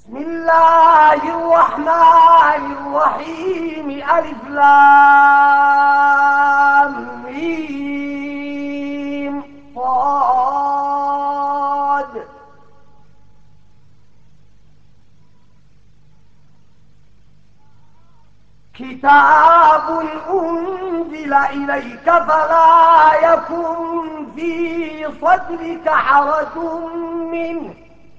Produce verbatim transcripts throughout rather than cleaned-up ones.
بسم الله الرحمن الرحيم. ألف لام ميم صاد. كتاب أنزل إليك فلا يكن في صدرك حرج منه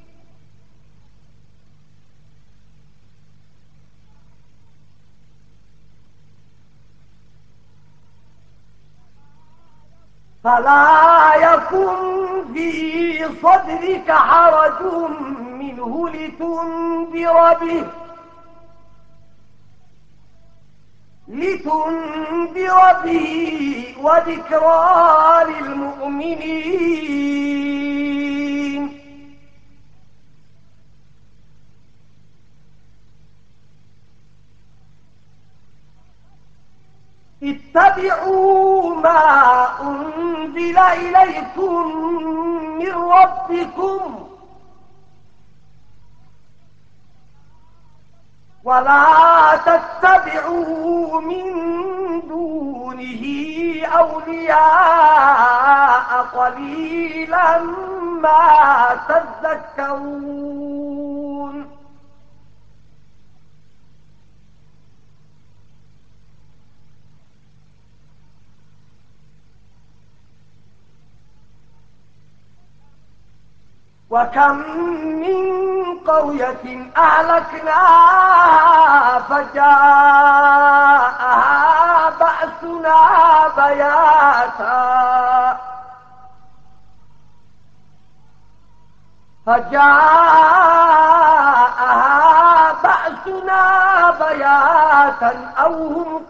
فلا يكن في صدرك حرج منه لتنذر به لتنذر به وذكرى للمؤمنين. اتبعوا ما أنزل إليكم من ربكم ولا تتبعوا من دونه أولياء قليلا ما تذكرون. وكم من قرية أهلكناها فجاءها بأسنا بياتا فجاءها بأسنا بياتا أو هم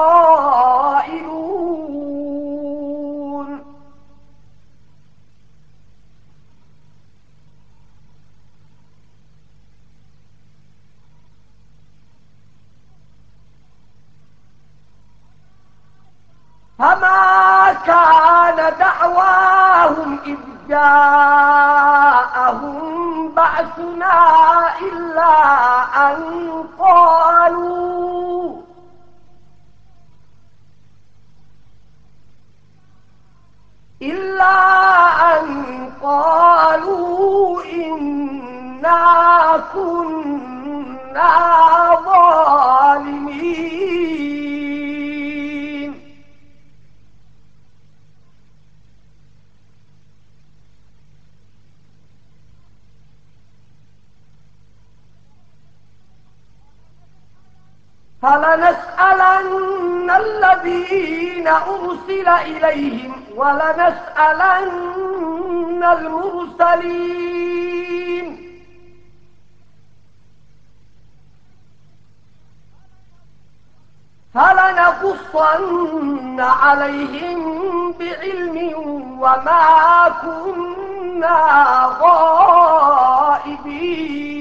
قائلون. فما كان دعواهم إذ جاءهم بأسنا إلا أن قالوا إلا أن قالوا إنا كنا ظالمين. فلنسألن الذين أرسل إليهم ولنسألن المرسلين. فلنقصن عليهم بعلم وما كنا غائبين.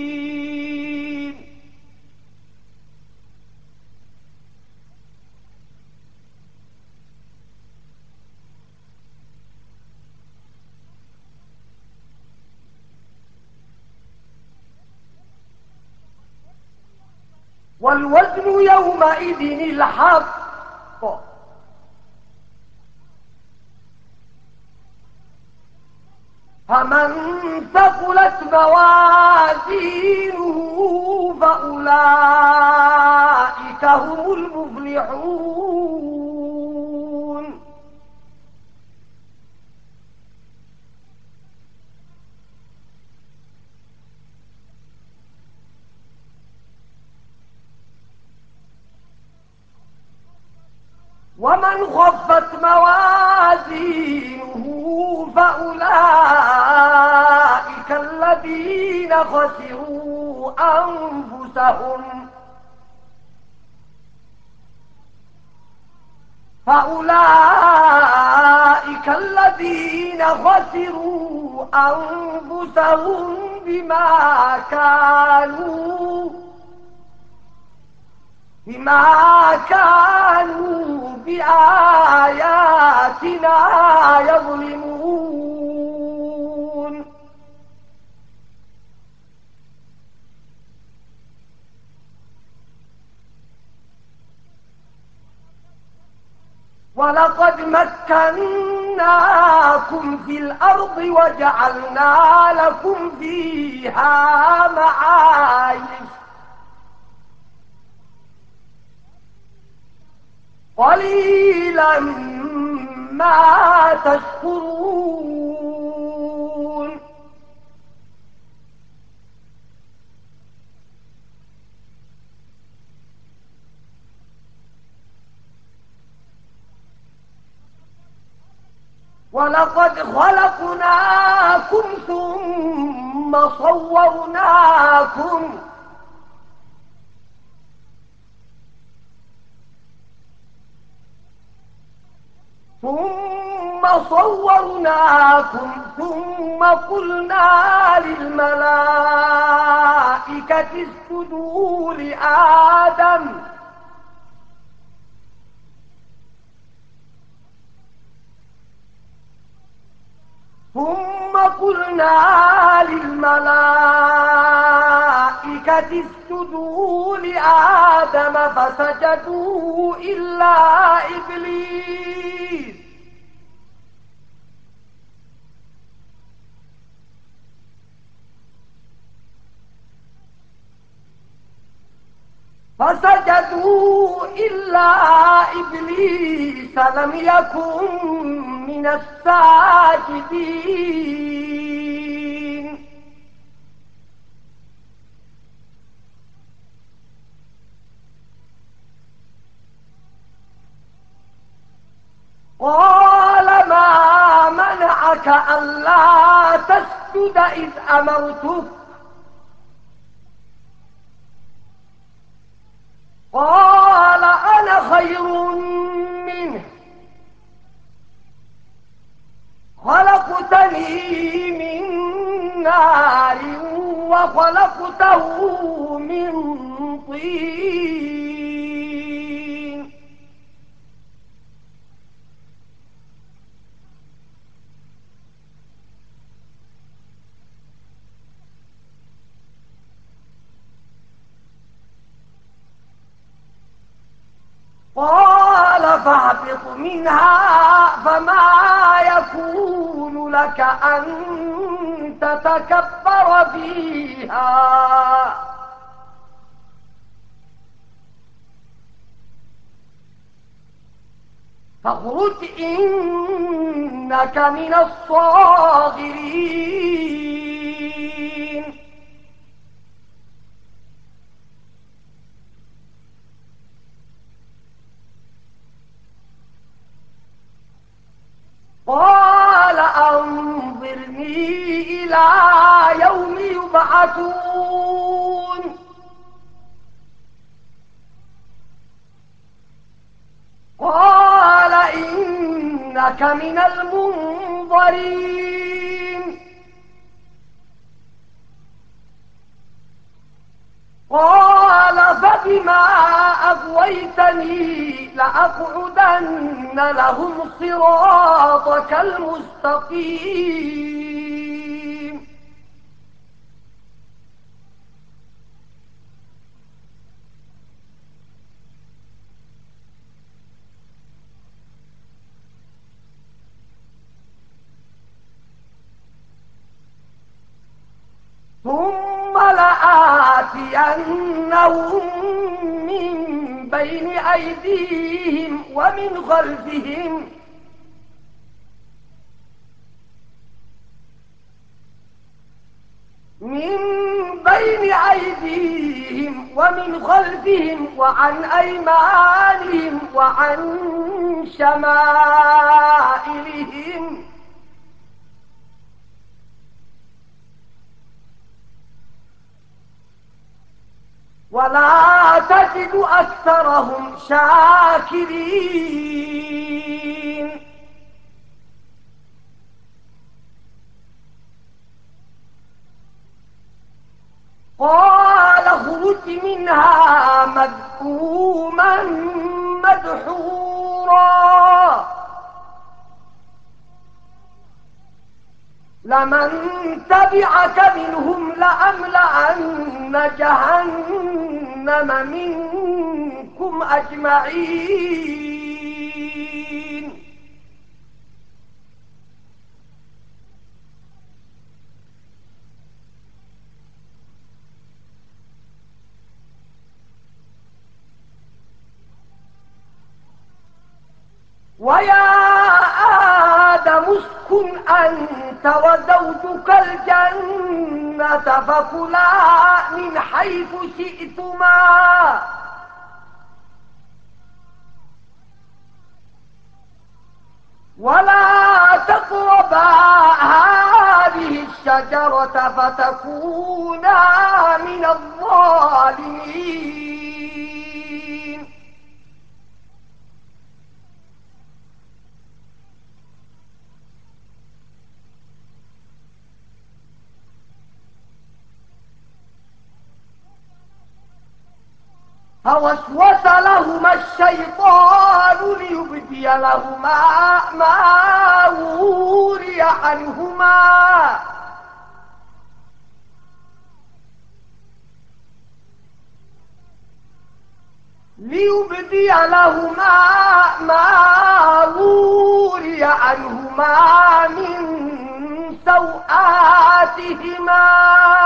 والوزن يومئذ الحق فمن ثقلت موازينه فأولئك هم المفلحون. ومن خفت موازينه فأولئك الذين خسروا أنفسهم فأولئك الذين خسروا أنفسهم بما كانوا بما كانوا بآياتنا يظلمون. ولقد مكناكم في الأرض وجعلنا لكم فيها معايش قليلا ما تشكرون ولقد خلقناكم ثم صورناكم ثم صورناكم ثم قلنا للملائكة اسجدوا لآدم ثم قلنا للملائكة اسجدوا لآدم فسجدوا إلا إبليس فسجدوا إلا إبليس لم يكن من الساجدين قال ما منعك ألا تسجد إذ أمرتك قال أنا خير منه خلقتني من نار وخلقته من طين قال فاهبط منها فما يكون لك أن تتكبر فيها فاخرج إنك من الصاغرين قال أنظرني إلى يوم يبعثون قال إنك من المنظرين قال فبما أغويتني لأقعدن لهم صراطك المستقيم ثم لآتينهم من بين أيديهم ومن خلفهم من بين أيديهم ومن خلفهم وعن أيمانهم وعن شمائلهم ولا تجد أكثرهم شاكرين قال اخرج منها مذءوما مدحورا لمن تبعك منهم لأملأن جهنم منكم أجمعين ويا آدم اسكن أنت وزوجك الجنة فكلا من حيث شئتما ولا تقربا هذه الشجرة فتكونا من الظالمين. فوسوس لهما الشيطان ليبدي لهما ما وري عنهما ليبدي لهما ما وري عنهما من سوآتهما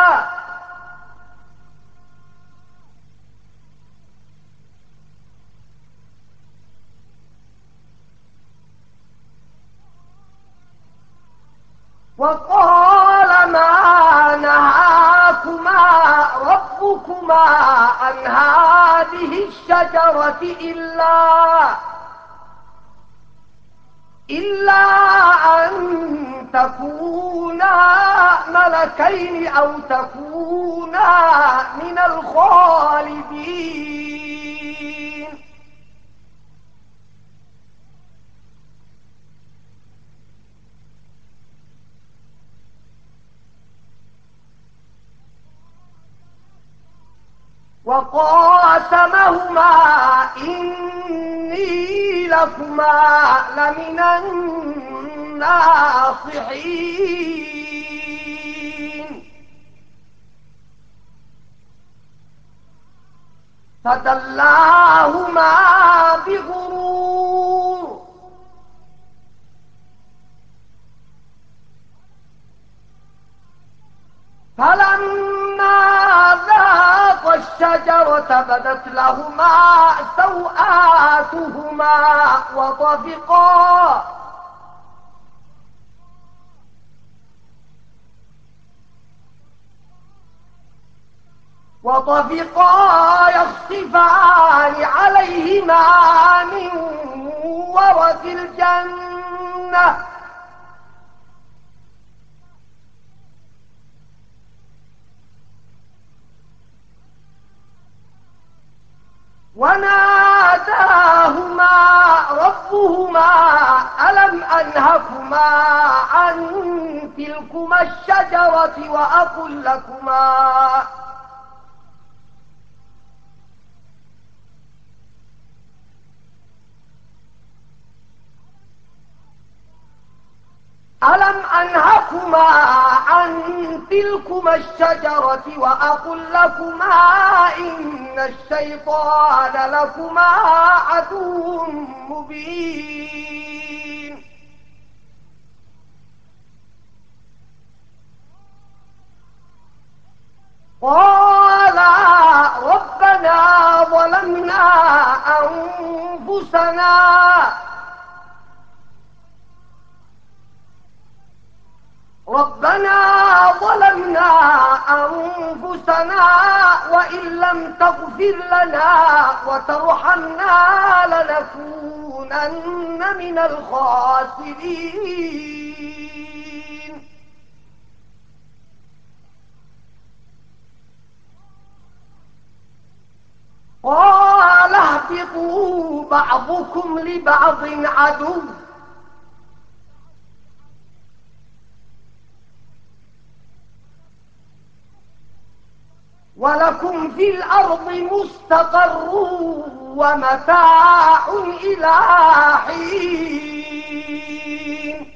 وقال ما نهاكما ربكما عن هذه الشجرة إلا إلا أن تكونا ملكين أو تكونا من الخالدين. وقاسمهما إني لكما لمن الناصحين فدلاهما بغرور فلما ذاقا الشجرة بدت لهما سوآتهما وطفقا وطفقا يخصفان عليهما من ورق الجنة وناداهما ربهما ألم أنهكما عن تلكما الشجرة وأقل لكما ألم أنهكما عن تلكما الشجرة وأقل لكما إن الشيطان لكما عدو مبين. قالا ربنا ظلمنا أنفسنا ربنا ظلمنا أنفسنا وإن لم تغفر لنا وترحمنا لنكونن من الخاسرين. قال اهبطوا بعضكم لبعض عدو ولكم في الأرض مستقر ومتاع إلى حين.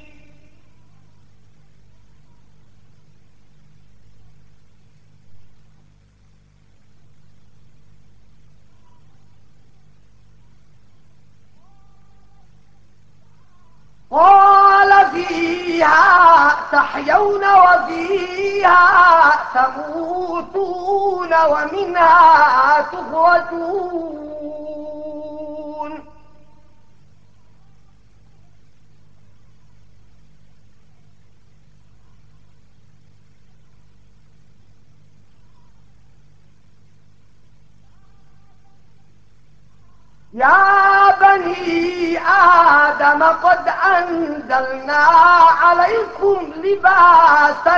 قال فيها تحيون وفيها تموتون ومنها تخرجون. يا بني آدم قد أنزلنا عليكم لباسا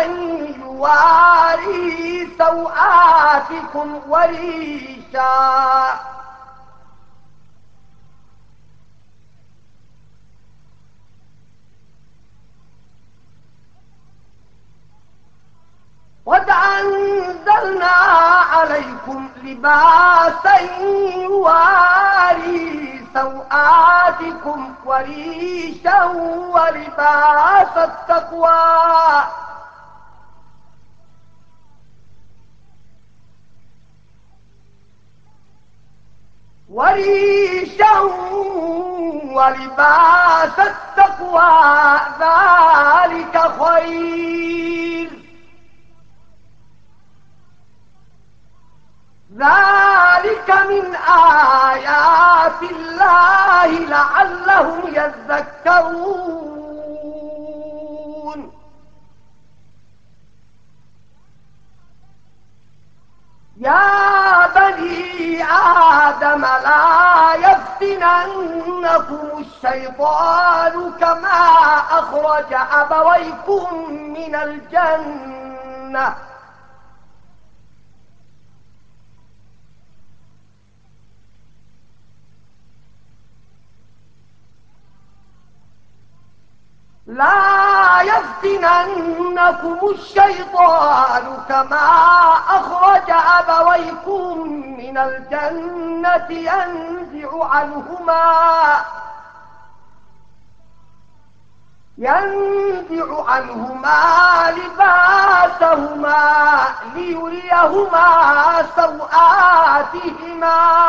يواري سوآتكم وريشا قد أنزلنا عليكم لباسا يواري سوآتكم وريشا ولباس التقوى وريشا ولباس التقوى ذلك خير ذلك من آيات الله لعلهم يذكرون يا بني آدم لا يفتننكم الشيطان كما أخرج أبويكم من الجنة لا يفتننكم الشيطان كما أخرج أبويكم من الجنة ينزع عنهما ينزع عنهما لباسهما ليريهما سوآتهما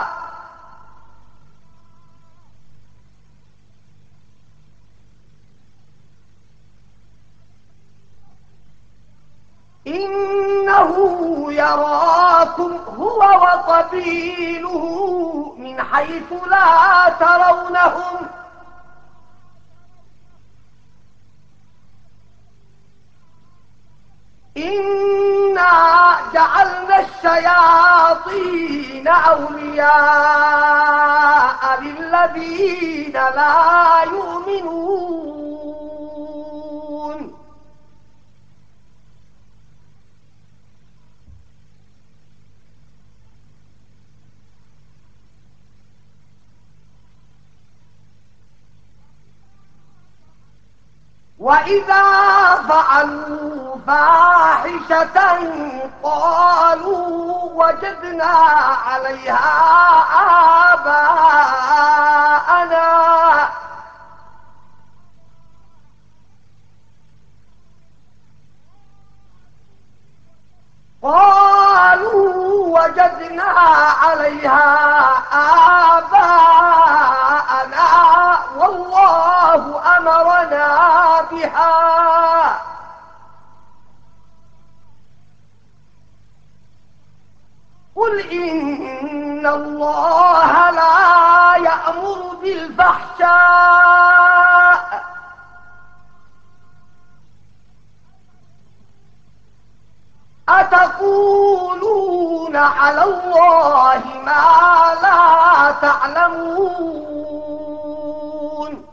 إنه يراكم هو وقبيله من حيث لا ترونهم إنا جعلنا الشياطين أولياء للذين لا يؤمنون وإذا فعلوا فاحشة قالوا وجدنا عليها آباءنا قالوا وجدنا عليها آباءنا والله أمرنا بها قل إن الله لا يأمر بالفحشاء أتقولون على الله ما لا تعلمون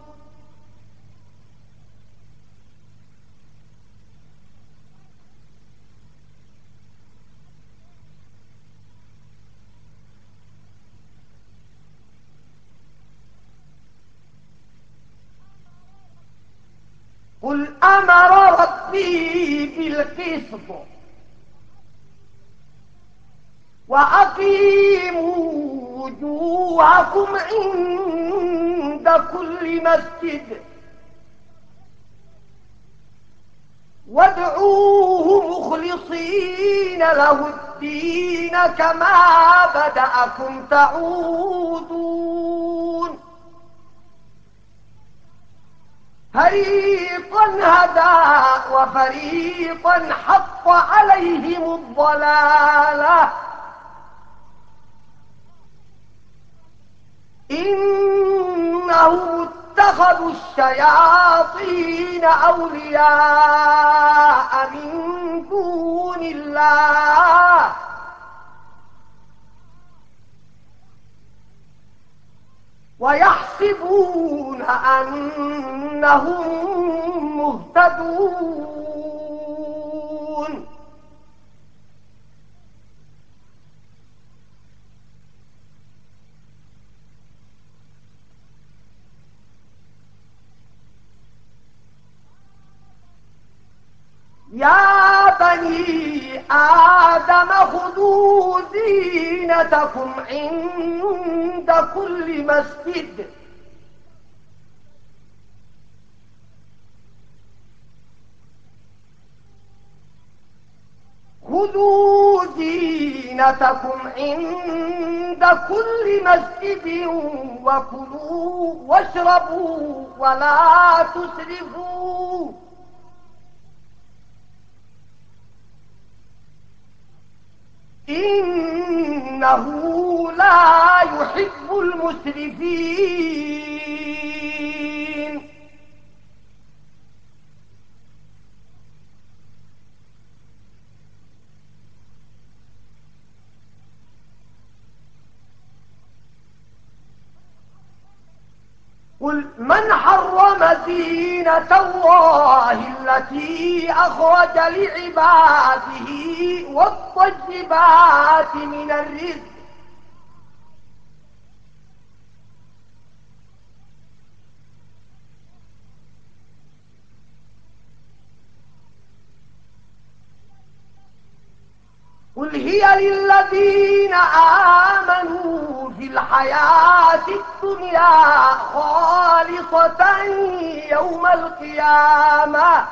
قل أمر ربي بالقسط وأقيموا وجوهكم عند كل مسجد وادعوه مخلصين له الدين كما بدأكم تعودون فريقا هدى وفريقا حق عليهم الضلالة إنهم اتخذوا الشياطين أولياء من دون الله ويحسبون أنهم مهتدون. يا بني آدم خذوا زينتكم عند كل مسجد خذوا زينتكم عند كل مسجد وكلوا واشربوا ولا تسرفوا إنه لا يحب المسرفين. قل من حرم زينة الله التي أخرج لعباده والطيبات من الرزق قل هي للذين آمنوا في الحياة الدنيا خالصة يوم القيامة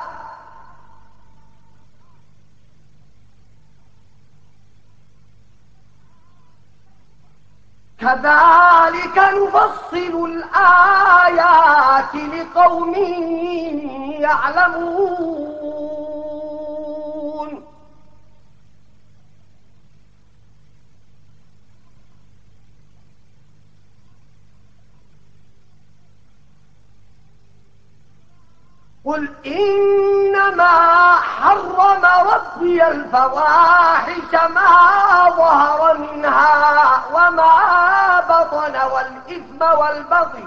كذلك نفصل الآيات لقوم يعلمون. قل إنما حرم ربي الفواحش ما ظهر منها وما بطن والإثم والبغي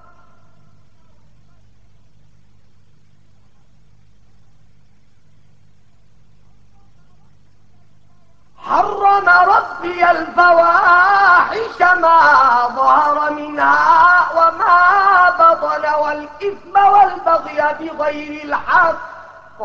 حرم ربي الفواحش ما ظهر منها وما بطن والإثم والبغي بغير الحق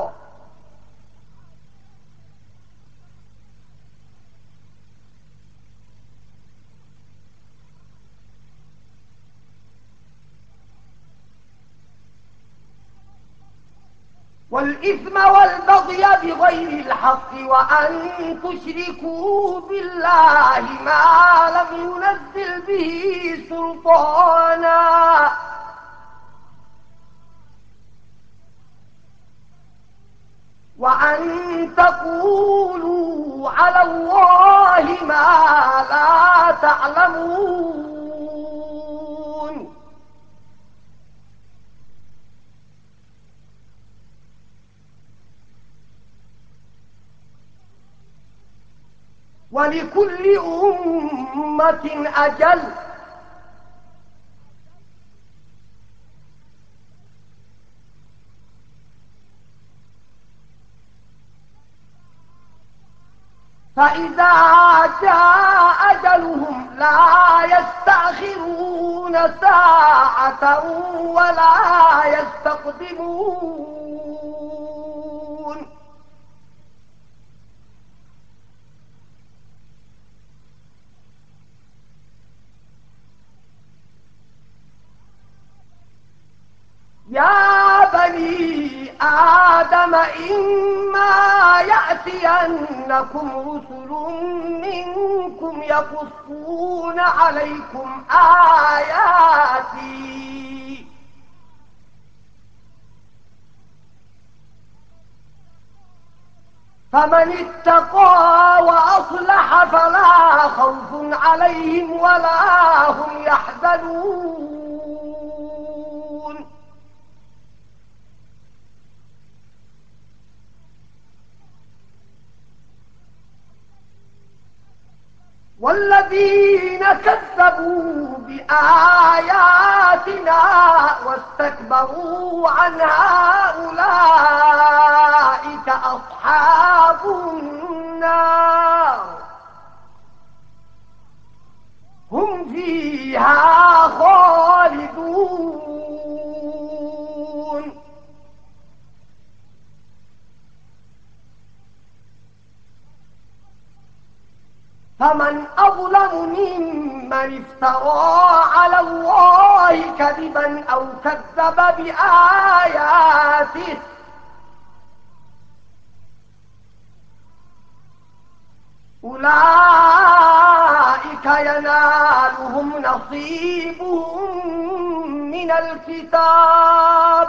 والإثم والبغي بغير الحق وأن تشركوا بالله ما لم ينزل به سلطانا وأن تقولوا على الله ما لا تعلمون. ولكل أمة أجل فإذا جاء أجلهم لا يستأخرون ساعة ولا يستقدمون. يا بني آدم إما يأتينكم رسل منكم يقصون عليكم آياتي فمن اتقى وأصلح فلا خوف عليهم ولا هم يحزنون. والذين كذبوا بآياتنا واستكبروا عنها أولئك أصحاب النار هم فيها خالدون. فمن أظلم ممن افترى على الله كذبا أو كذب بآياته أولئك ينالهم نصيبهم من الكتاب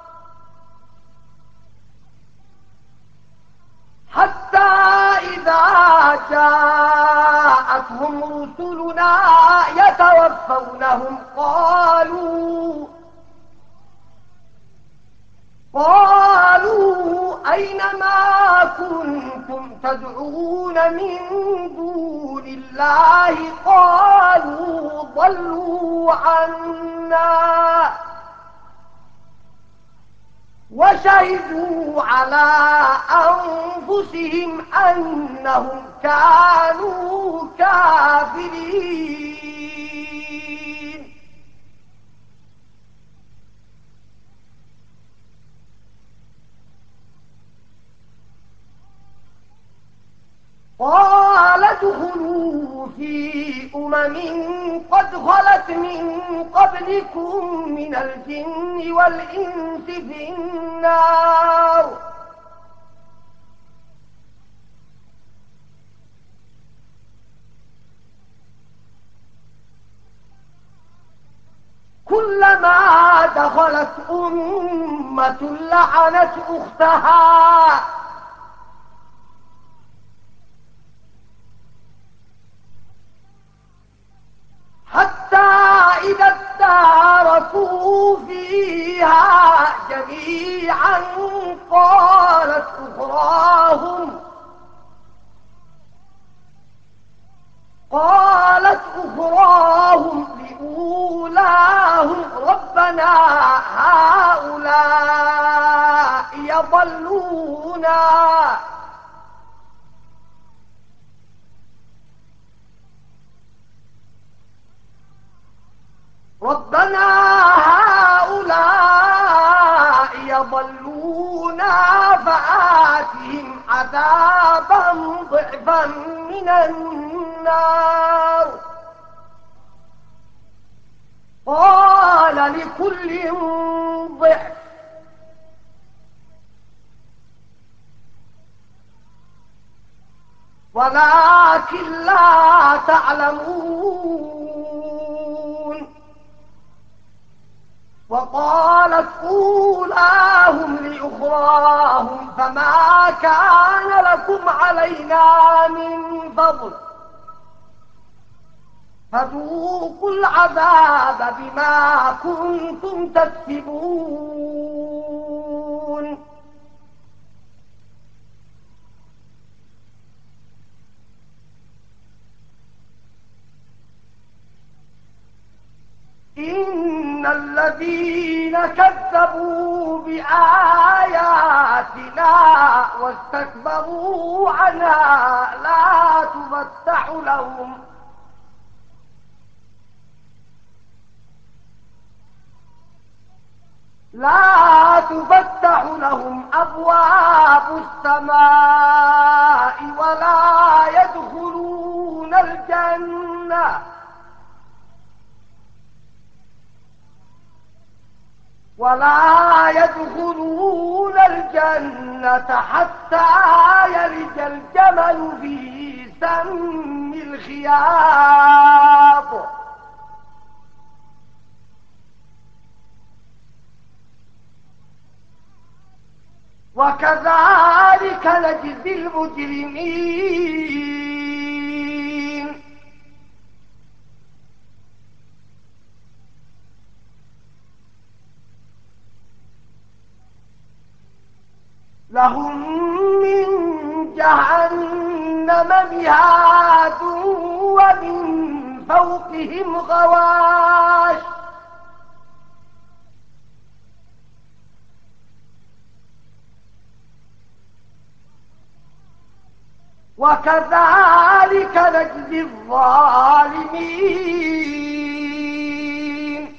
حتى إذا جاءتهم رسلنا يتوفونهم قالوا قالوا أين ما كنتم تدعون من دون الله قالوا ضلوا عنا وشهدوا على أنفسهم أنهم كانوا كافرين. قال ادخلوا في أمم قد خلت من قبلكم من الجن والإنس في النار كلما دخلت أمة لعنت أختها حتى إذا اداركوا فيها جميعا قالت أخراهم قالت أخراهم لأولاهم ربنا هؤلاء يضلونا ربنا هؤلاء يضلونا فآتهم عذابا ضعفا من النار قال لكل ضعف ولكن لا تعلمون. وقالت أولاهم لأخراهم فما كان لكم علينا من فضل فذوقوا العذاب بما كنتم تكسبون. إن الذين كذبوا بآياتنا واستكبروا عنها لا تفتح لهم لا تفتح لهم أبواب السماء ولا يدخلون الجنة ولا يدخلون الجنة حتى يلج الجمل في سم الخياط وكذلك نجزي المجرمين. لهم من جهنم مهاد ومن فوقهم غواش وكذلك نجزي الظالمين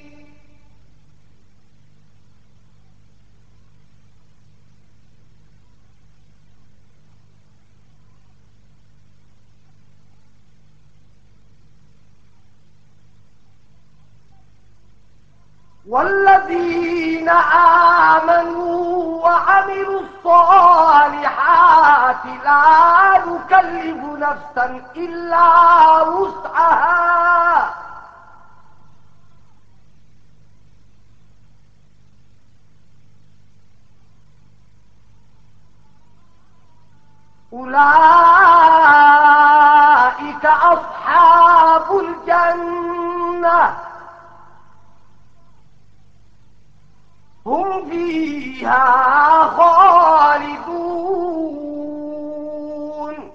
والذين آمنوا وعملوا الصالحات لا نكلف نفسا إلا وسعها أولئك أصحاب الجنة هم فيها خالدون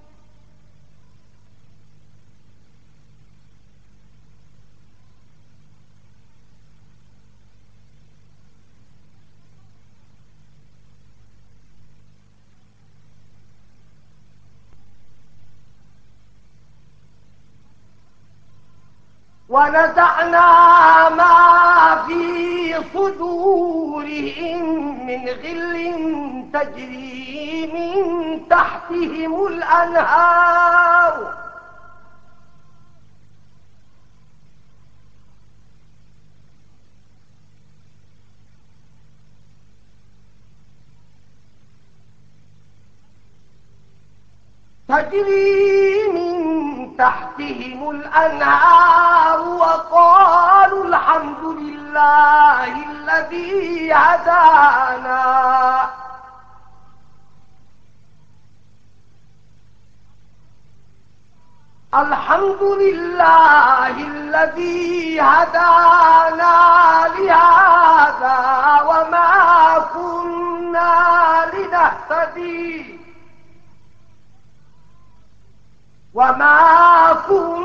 ونزعنا ما في صدورهم من غل تجري من تحتهم الأنهار تجري من تحتهم الأنهار وقالوا الحمد لله الذي هدانا الحمد لله الذي هدانا لهذا وما كنا لنهتدي وما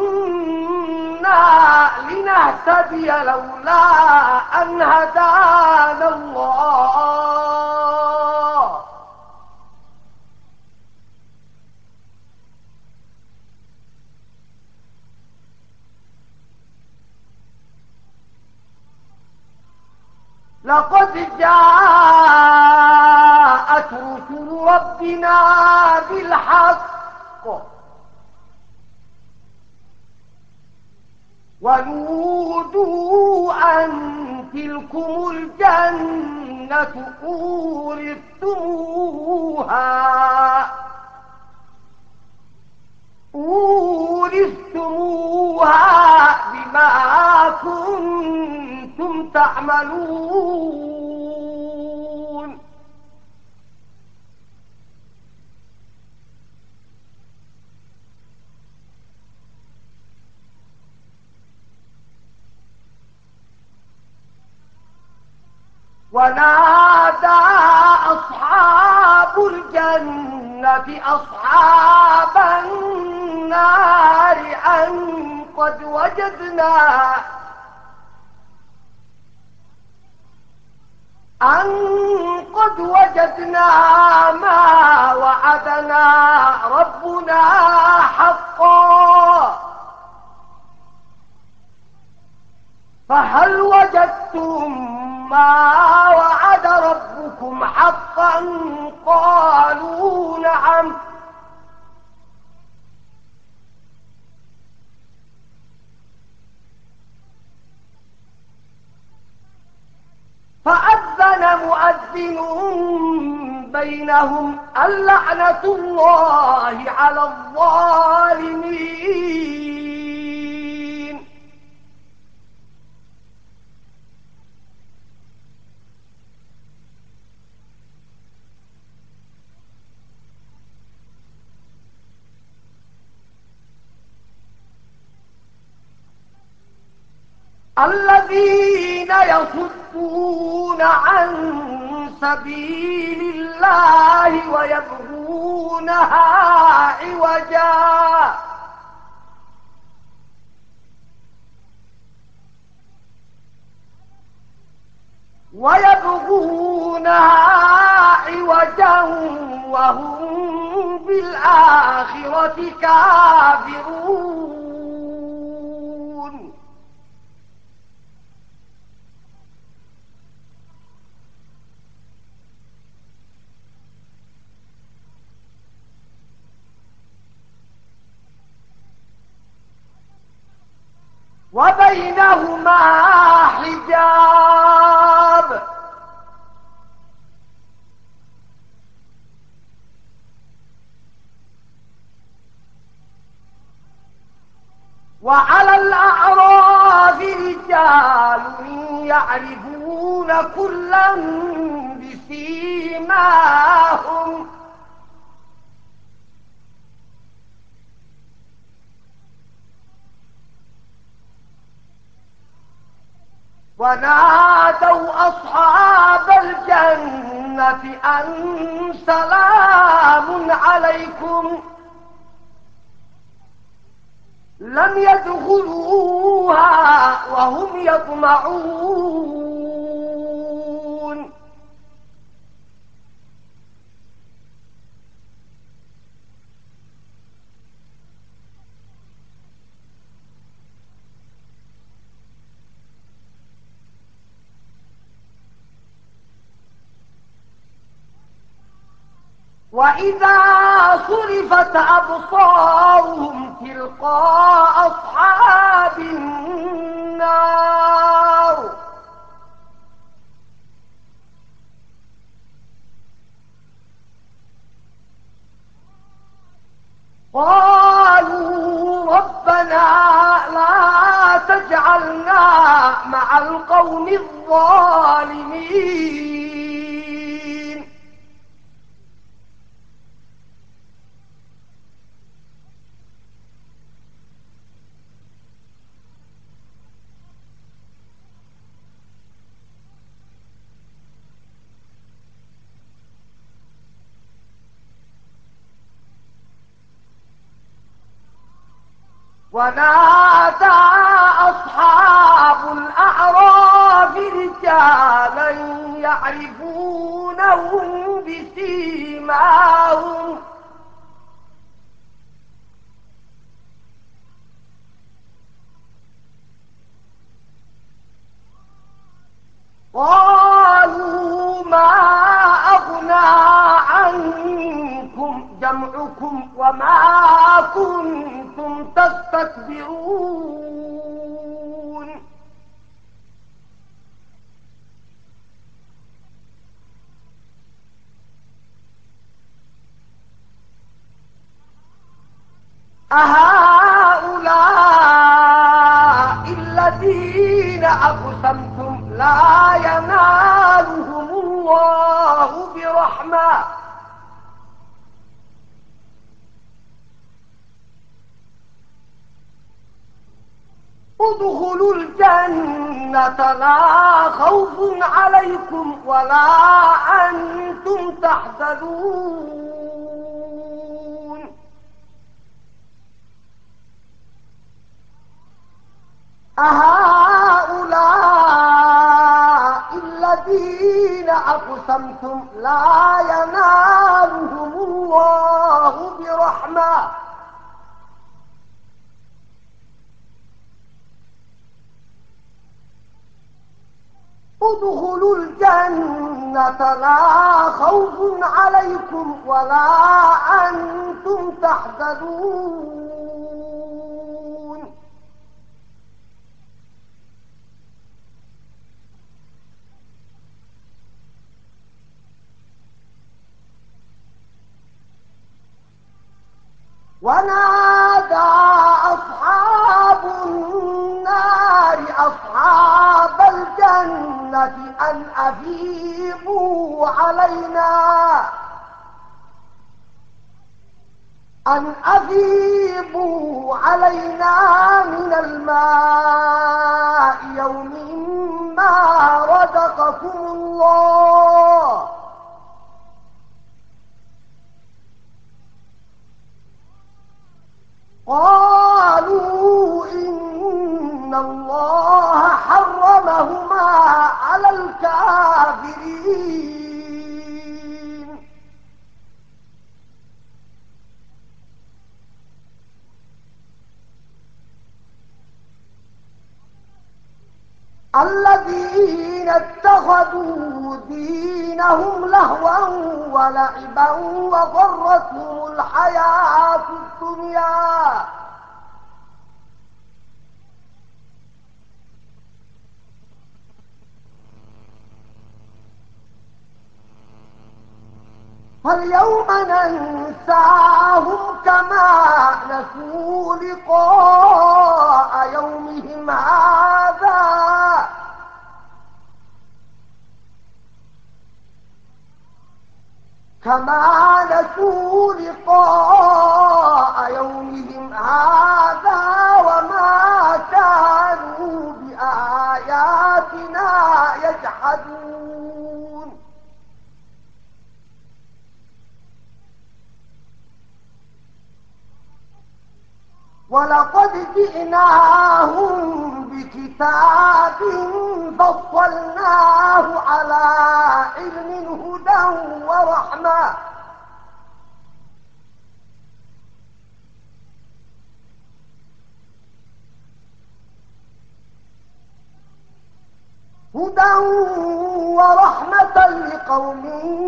كنا لنهتدي لولا أن هدانا الله لقد جاءت رسل ربنا بالحق ونودوا أن تلكم الجنة أورثتموها أورثتموها بما كنتم تعملون ونادى أصحاب الجنة أصحاب النار أن قد وجدنا أن قد وجدنا ما وعدنا ربنا حقا فهل وجدتم ما وعد ربكم حقا قالوا نعم فأذن مؤذن بينهم اللعنة الله على الظالمين الذين يصدون عن سبيل الله ويبغونها عوجا ويبغونها عوجا وهم بالآخرة كافرون وبينهما حجاب وعلى الأعراف رجال يعرفون كلا بسيماهم ونادوا أصحاب الجنة أن سلام عليكم لم يدخلوها وهم يطمعون وإذا صرفت أبصارهم تلقاء أصحاب النار قالوا ربنا لا تجعلنا مع القوم الظالمين ونادى أصحاب الأعراف رجالا يعرفونهم بسيماهم قالوا ما أغنى عنكم جمعكم وما كنتم تستكبرون أهؤلاء الذين أقسمتم لا ينالهم الله برحمة ادخلوا الجنة لا خوف عليكم ولا أنتم تحزنون أهؤلاء الذين أقسمتم لا ينالهم الله برحمة ادخلوا الجنة لا خوف عليكم ولا أنتم تحزنون ونادى أصحاب النار أصحاب الجنة أن أفيضوا علينا أن أفيضوا علينا من الماء يوم ما رزقكم الله قالوا إن الله حرمهما على الكافرين الكافرين الذين اتخذوا دينهم لهوا ولعبا وغرتهم الحياة الدنيا فاليوم ننساهم كما نسوا لقاء يومهم هذا كما نسوا لقاء يومهم هذا وما كانوا بآياتنا يجحدون ولقد جئناهم بكتاب فصلناه على علم هدى ورحمة هدى ورحمة لقوم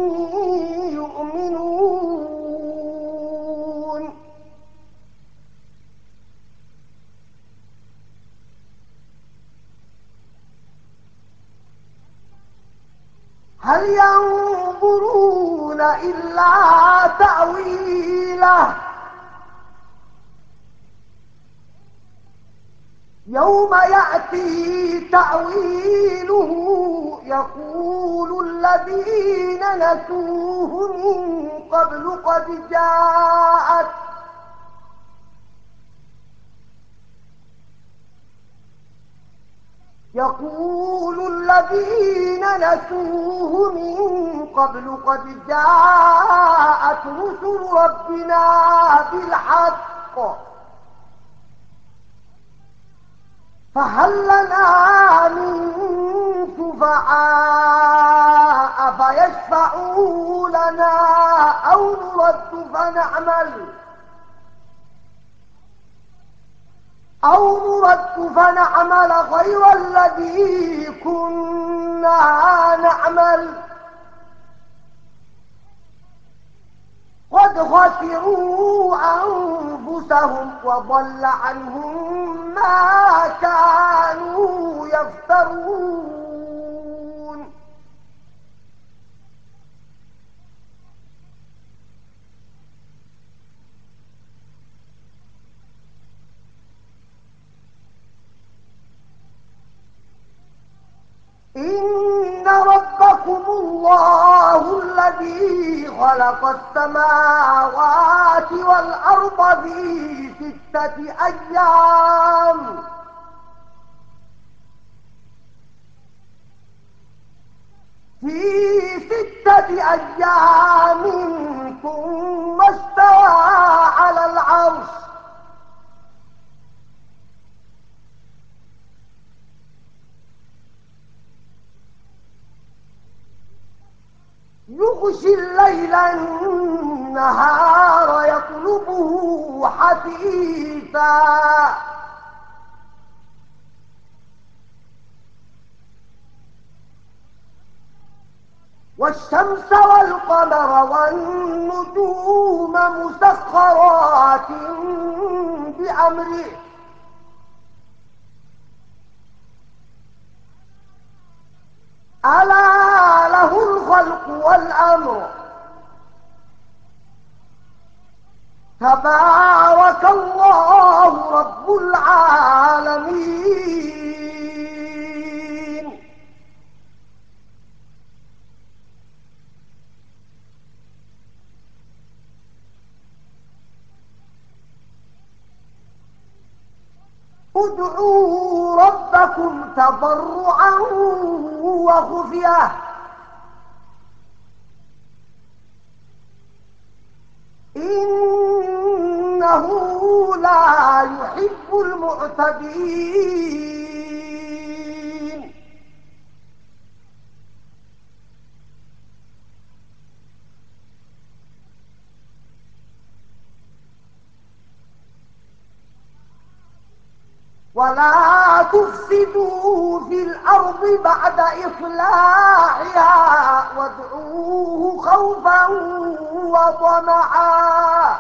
يؤمنون هل ينظرون إلا تأويله يوم يأتي تأويله يقول الذين نسوه من قبل قد جاءت يقول الذين نسوه من قبل قد جاءت رسل ربنا بالحق فهل لنا من شفعاء فيشفعوا لنا أو نرد فنعمل أو نرد فنعمل غير الذي كنا نعمل قد خسروا أنفسهم وضل عنهم ما كانوا يفترون إن ربكم الله الذي خلق السماوات والأرض في ستة أيام في ستة أيام ثم استوى على العرش يغشي الليل النهار يطلبه حثيثا والشمس والقمر والنجوم مسخرات بأمره ألا له الخلق والأمر تبارك الله رب العالمين ادعوا ربكم تضرعا وخفية إنه لا يحب المعتدين. ولا تفسدوا في الأرض بعد إصلاحها وادعوه خوفا وطمعا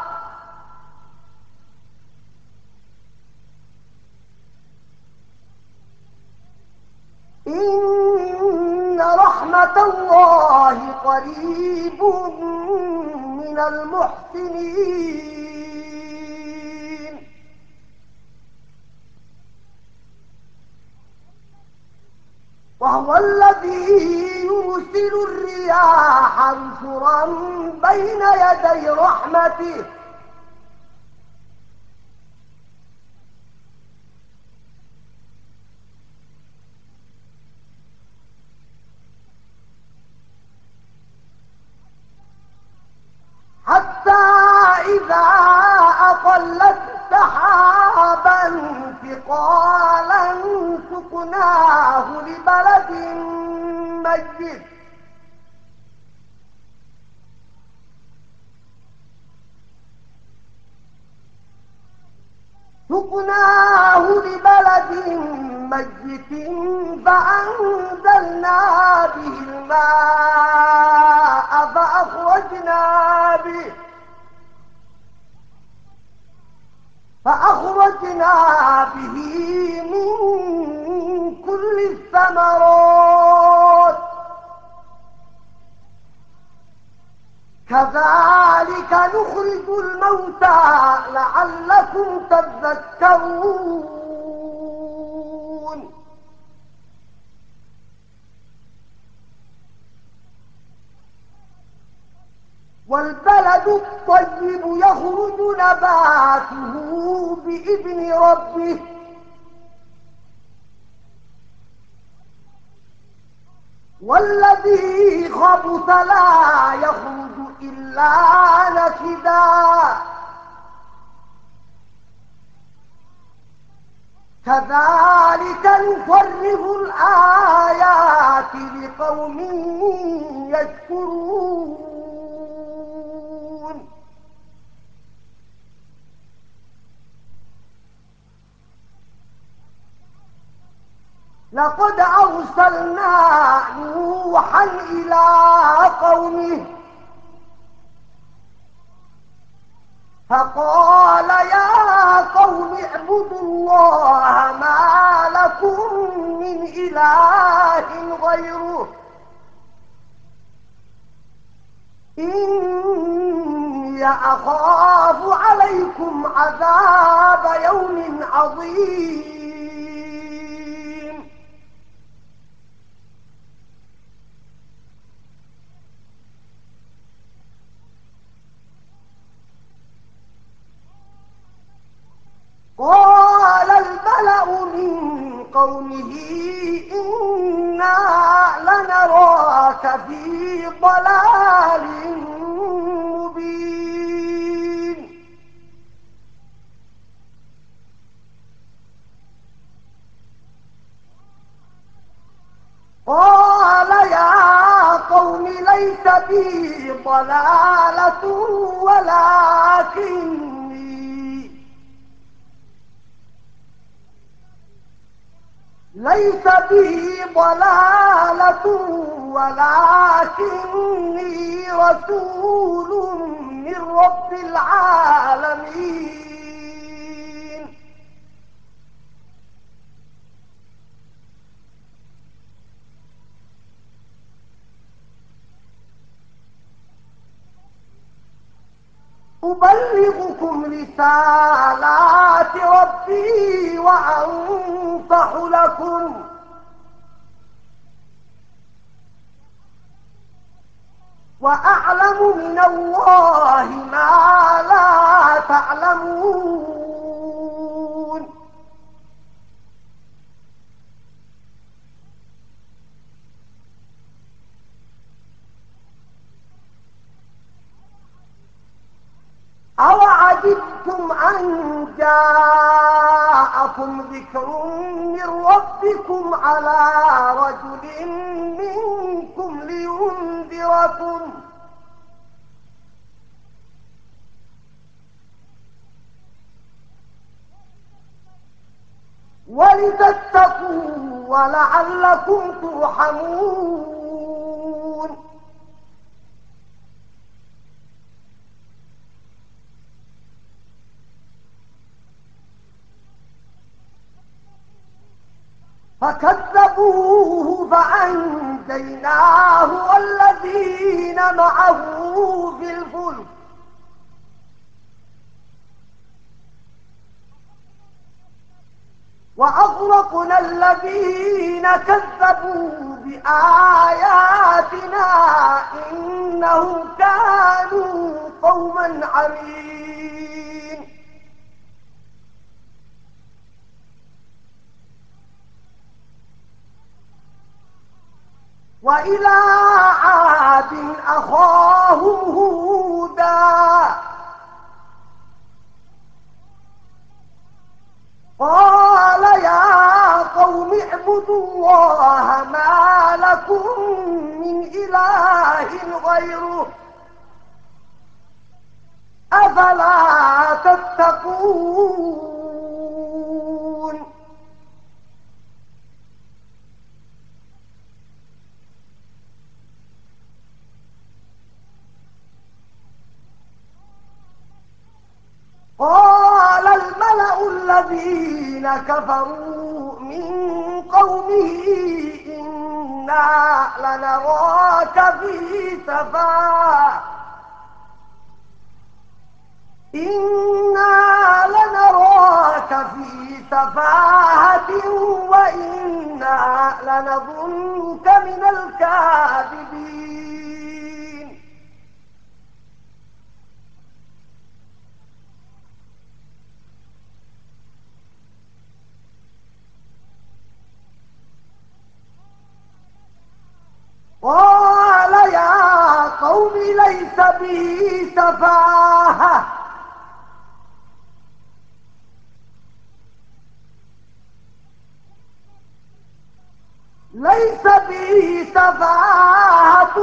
إن رحمة الله قريب من المحسنين وهو الذي يرسل الرياح بشرا بين يدي رحمته حتى إذا أقلت سحابا ثقالا سقناه لبلد ميت سقناه لبلد ميت فأنزلنا به الماء فأخرجنا به فأخرجنا به من كل الثمرات كذلك نخرج الموتى لعلكم تذكرون والبلد الطيب يخرج نباته بإذن ربه والذي خبث لا يخرج إلا نكدا كذلك نفرغ الآيات لقوم يشكرون لقد أرسلنا نوحا إلى قومه فقال يا قوم اعبدوا الله ما لكم من إله غيره إني أخاف عليكم عذاب يوم عظيم قال الملأ من قومه إنا لنراك في ضلال مبين قال يا قوم ليس بي ضلالة ولكن ليس به ضلالة ولكني رسول من رب العالمين أبلغكم رسالات ربي وأنصح لكم وأعلم من الله ما لا تعلمون أوعجبتم أن جاءكم ذكر من ربكم على رجل منكم لينذركم ولتتقوا ولعلكم ترحمون. فكذبوه فأنجيناه والذين معه في الفلك وأغرقنا الذين كذبوا بآياتنا إنهم كانوا قوما عمين. وإلى عاد أخاهم هودا قال يا قوم اعبدوا الله ما لكم من إله غيره أفلا تتقون. قال الملأ الذين كفروا من قومه إنا لنراك في سفاهة إنا لنراك في سفاهة وإنا لنظنك من الكاذبين. قال يا قوم ليس بي سفاهة ليس بي سفاهة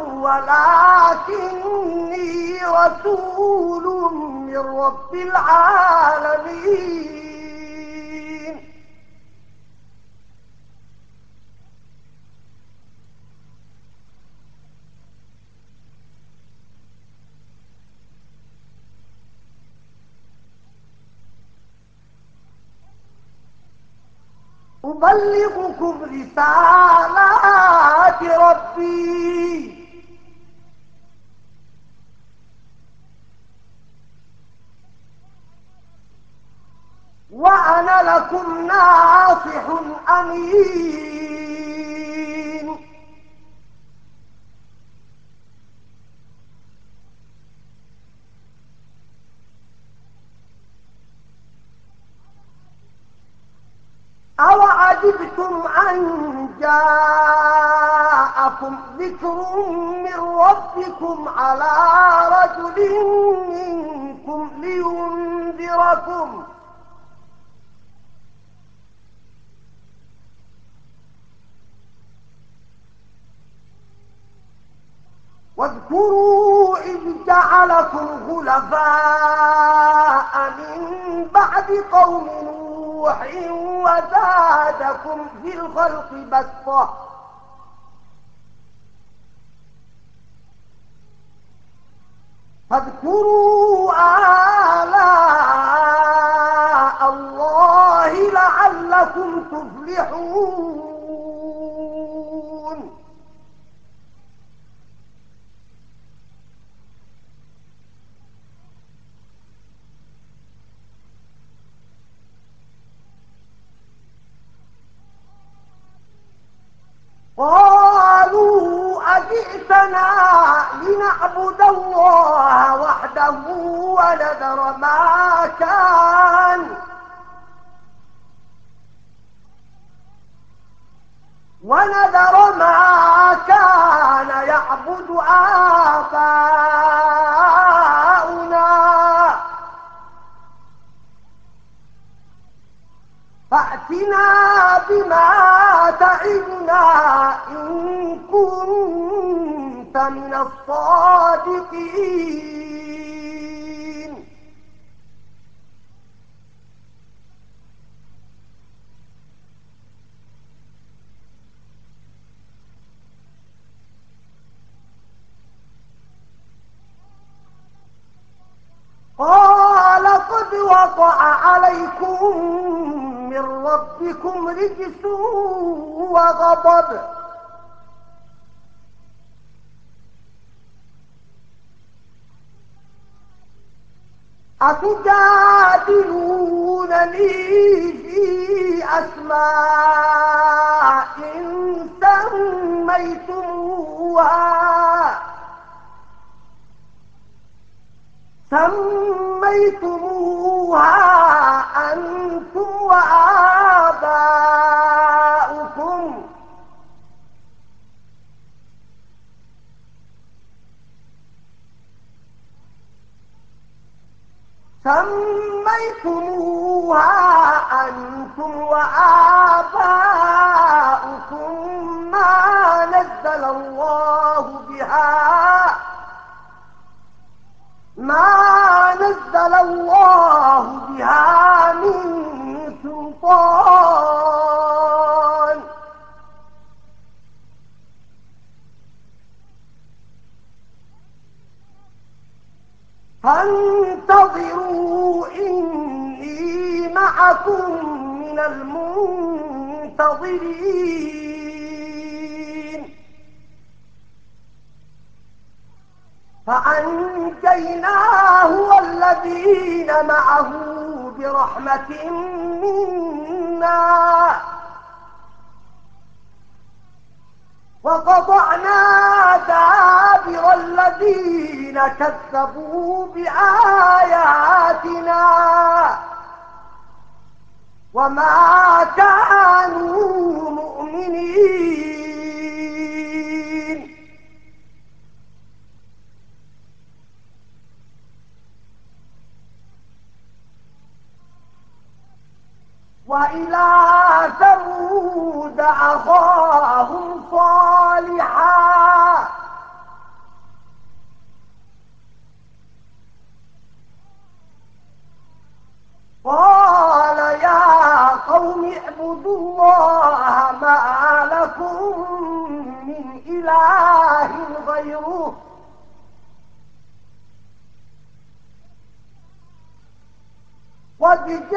ولكني رسول من رب العالمين. أبلغكم رسالات ربي وأنا لكم ناصح أمين. أوعجبتم أن جاءكم ذكر من ربكم على رجل منكم لينذركم واذكروا إذ جعلكم خلفاء من بعد قوم نوح وزادكم في الخلق بسطة فاذكروا آلاء الله لعلكم تفلحون. قالوا أجئتنا لنعبد الله وحده ونذر ما كان ونذر ما كان يعبد آباؤنا فأتنا بما تعدنا إن كنت من الصادقين. وقع عليكم من ربكم رجس وغضب أتجادلونني في أسماء سميتموها سميتموها أنتم وآباؤكم سميتموها أنتم وآباؤكم ما نزل الله بها ما نزل الله بها من سلطان فانتظروا إني معكم من المنتظرين فأنجيناه والذين معه برحمة منا وقطعنا دابر الذين كذبوا بآياتنا وما كانوا مؤمنين وإلى ثمود أخاهم صالحا قال يا قوم اعبدوا الله ما لكم من إله غيره قد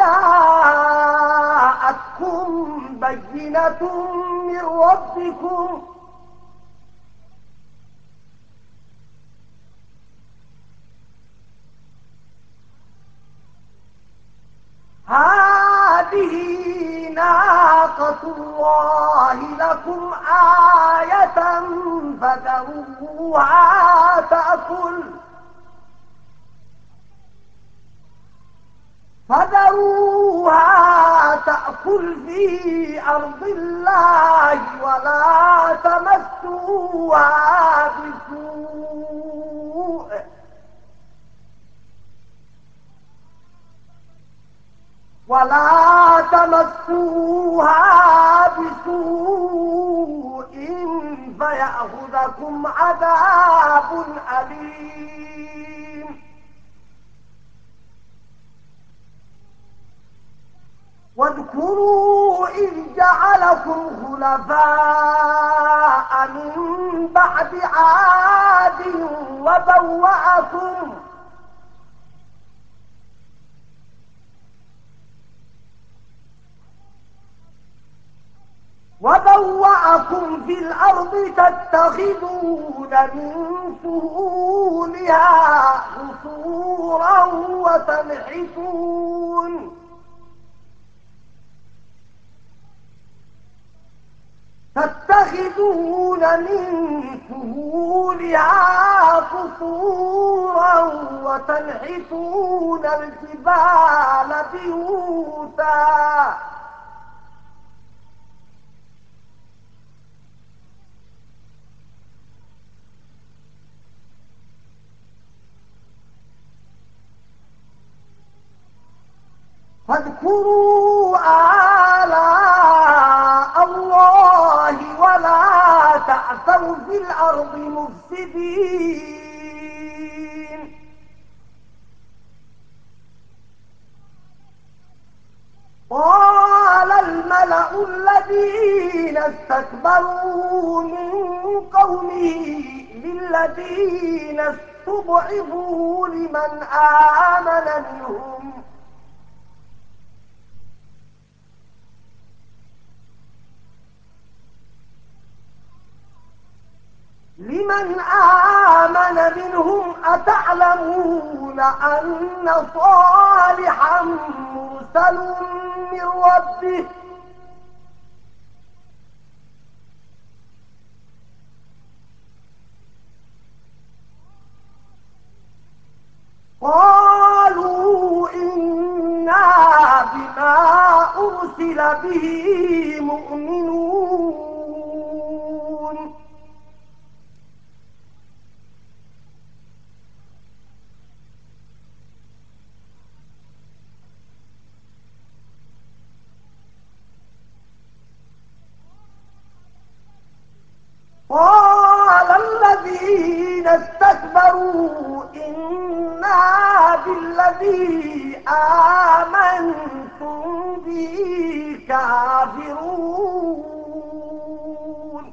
جاءتكم بينة من ربكم هذه ناقة الله لكم آية فذروها تأكل فذروها تأكل في أرض الله ولا تمسوها بسوء ولا تمسوها بسوء فيأخذكم عذاب أليم واذكروا إذ جعلكم خلفاء من بعد عاد وبوأكم وبوأكم في الأرض تتخذون من سهولها قصورا وتنحتون تتخذون من سهولها قصورا وتنحتون الجبال بيوتا فاذكروا آلاء الله ولا تعثوا في الأرض مفسدين قال الملأ الذين استكبروا من قومه للذين استضعفوا لمن آمن منهم لمن آمن منهم أتعلمون أن صالحا مرسل من ربه قالوا إنا بما أرسل به مؤمنون قال الذين استكبروا إنا بالذي آمنتم به كافرون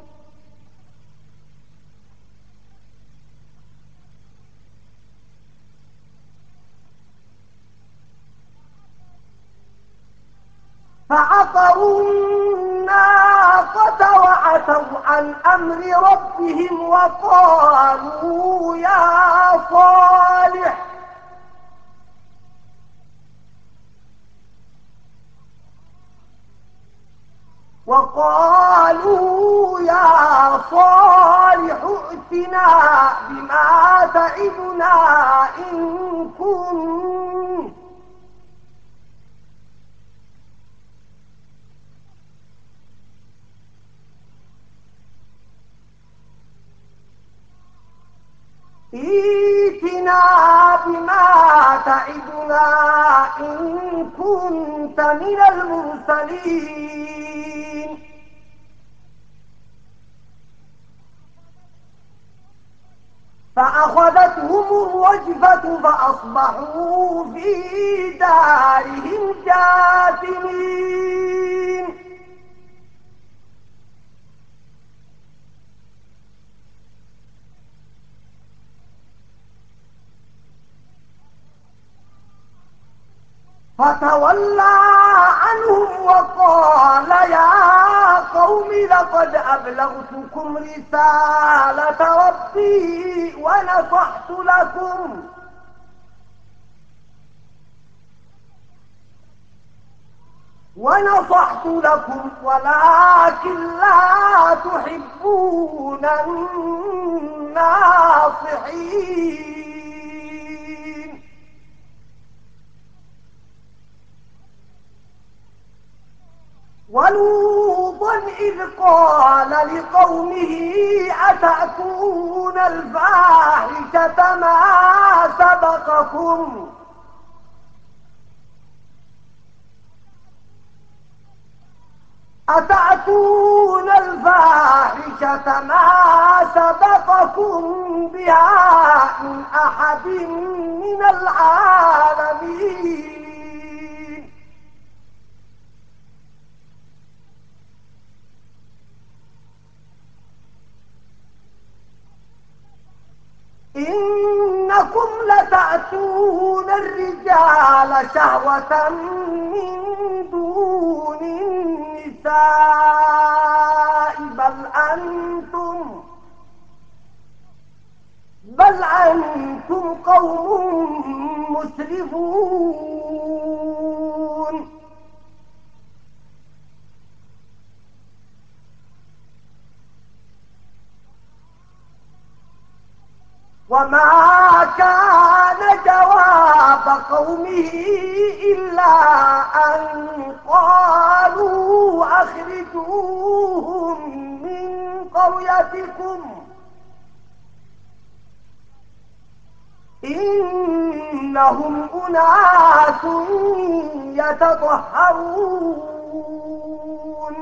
فعقروا الناقة وعتوا عن أمر ربهم وقالوا يا صالح وقالوا يا صالح ائتنا بما تعدنا إن كنت ائتنا بما تعدنا إن كنت من المرسلين فأخذتهم الرجفة فأصبحوا في دارهم جاثمين فتولى عنهم وقال يا قوم لقد أبلغتكم رسالة ربي ونصحت لكم ونصحت لكم ولكن لا تحبون الناصحين ولوطا إذ قال لقومه أتأتون الفاحشة ما سبقكم أتأتون الفاحشة ما سبقكم بها من أحد من العالمين إنكم لتأتون الرجال شهوة من دون النساء بل أنتم بل أنتم قوم مسرفون وما كان جواب قومه إلا أن قالوا أخرجوهم من قريتكم إنهم أناس يتطهرون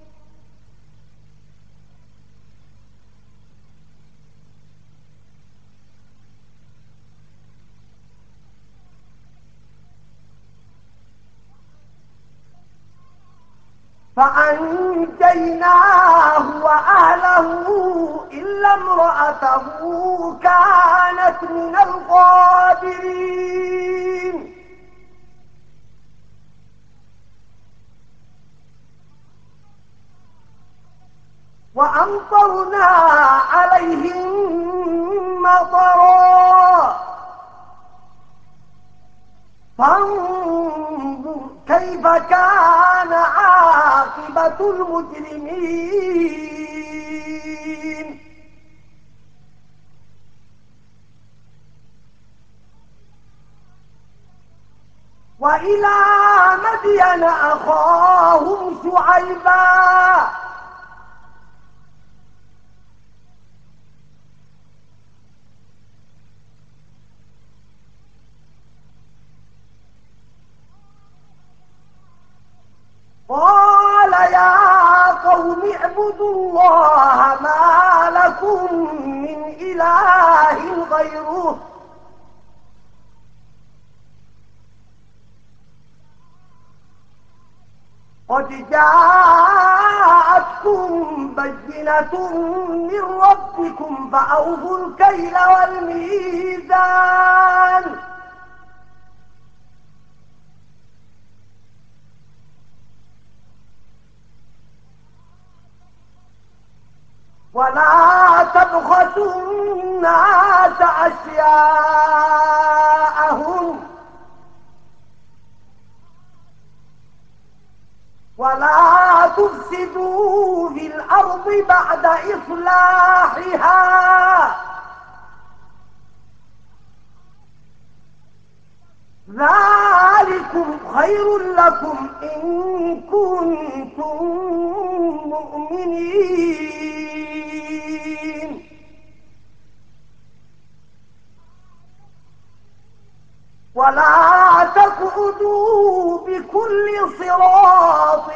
فأنجيناه وأهله إلا امرأته كانت من الغابرين وأما فأمطرنا عليهم مطرا فانظر كيف كان عاقبة المجرمين وإلى مدين أخاهم شعيبا قال يا قوم اعبدوا الله ما لكم من إله غيره قد جاءتكم بينة من ربكم فأوفوا الكيل والميزان ولا تبخسوا الناس أشياءهم ولا تفسدوا في الأرض بعد إصلاحها ذلكم خير لكم إن كنتم مؤمنين ولا تقعدوا بكل صراط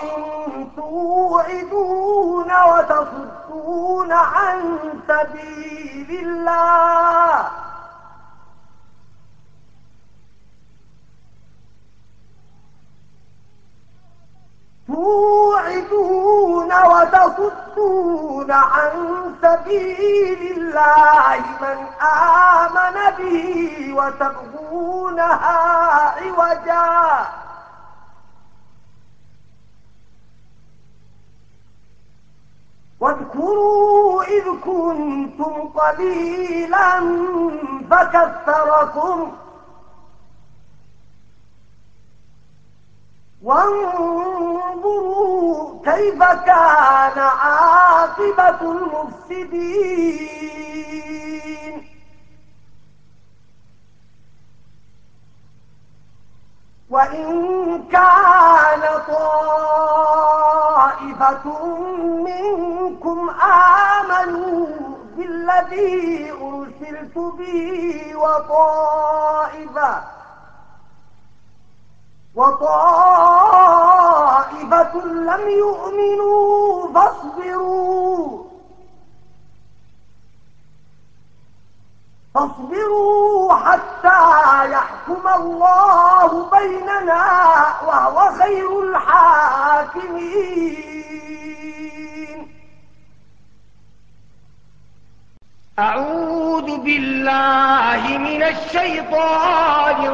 توعدون وتصدون عن سبيل الله توعدون وتصدون عن سبيل الله من آمن به وتبغونها عوجا واذكروا إذ كنتم قليلا فكثركم وانظروا كيف كان عاقبة المفسدين وإن كان طائفة منكم آمنوا بالذي أرسلت به وطائفة وطائفة لم يؤمنوا فاصبروا فاصبروا حتى يحكم الله بيننا وهو خير الحاكمين. أعوذ بالله من الشيطان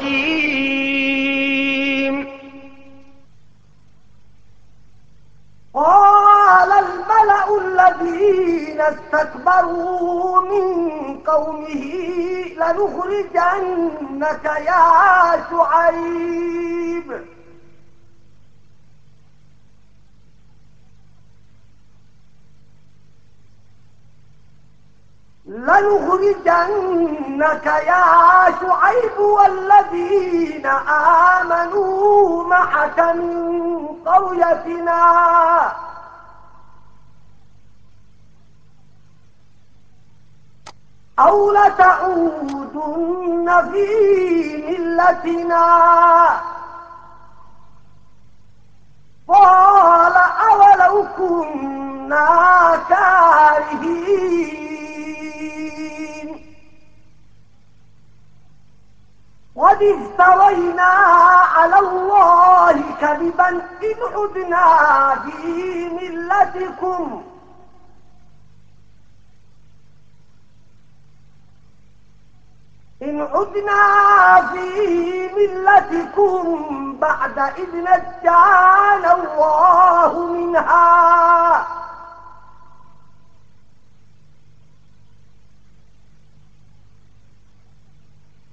الرجيم. قال الملأ الذين استكبروا من قومه لنخرجنك يا شعيب لنخرجنك يا شعيب والذين آمنوا معك من قريتنا أو لتعودن في ملتنا. قال أولو كنا كارهين قد افترينا على الله كذبا إن عدنا في ملتكم إن عدنا في ملتكم بعد إذ نجانا الله منها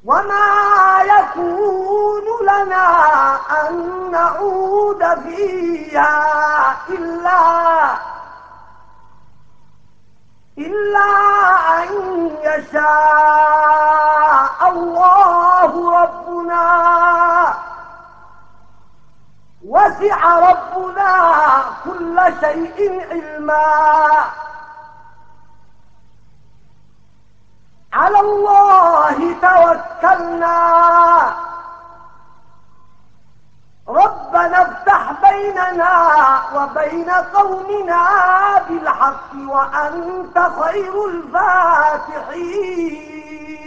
وما يكون لنا أن نعود فيها إلا إلا أن يشاء الله ربنا وسع ربنا كل شيء علما على الله توكلنا ربنا افتح بيننا وبين قومنا بالحق وأنت خير الفاتحين.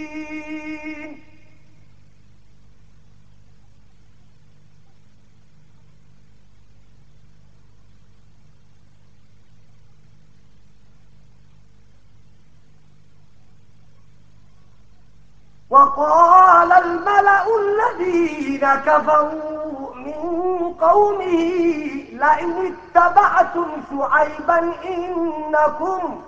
وقال الملأ الذين كفروا من قومه لئن اتبعتم شعيبا إنكم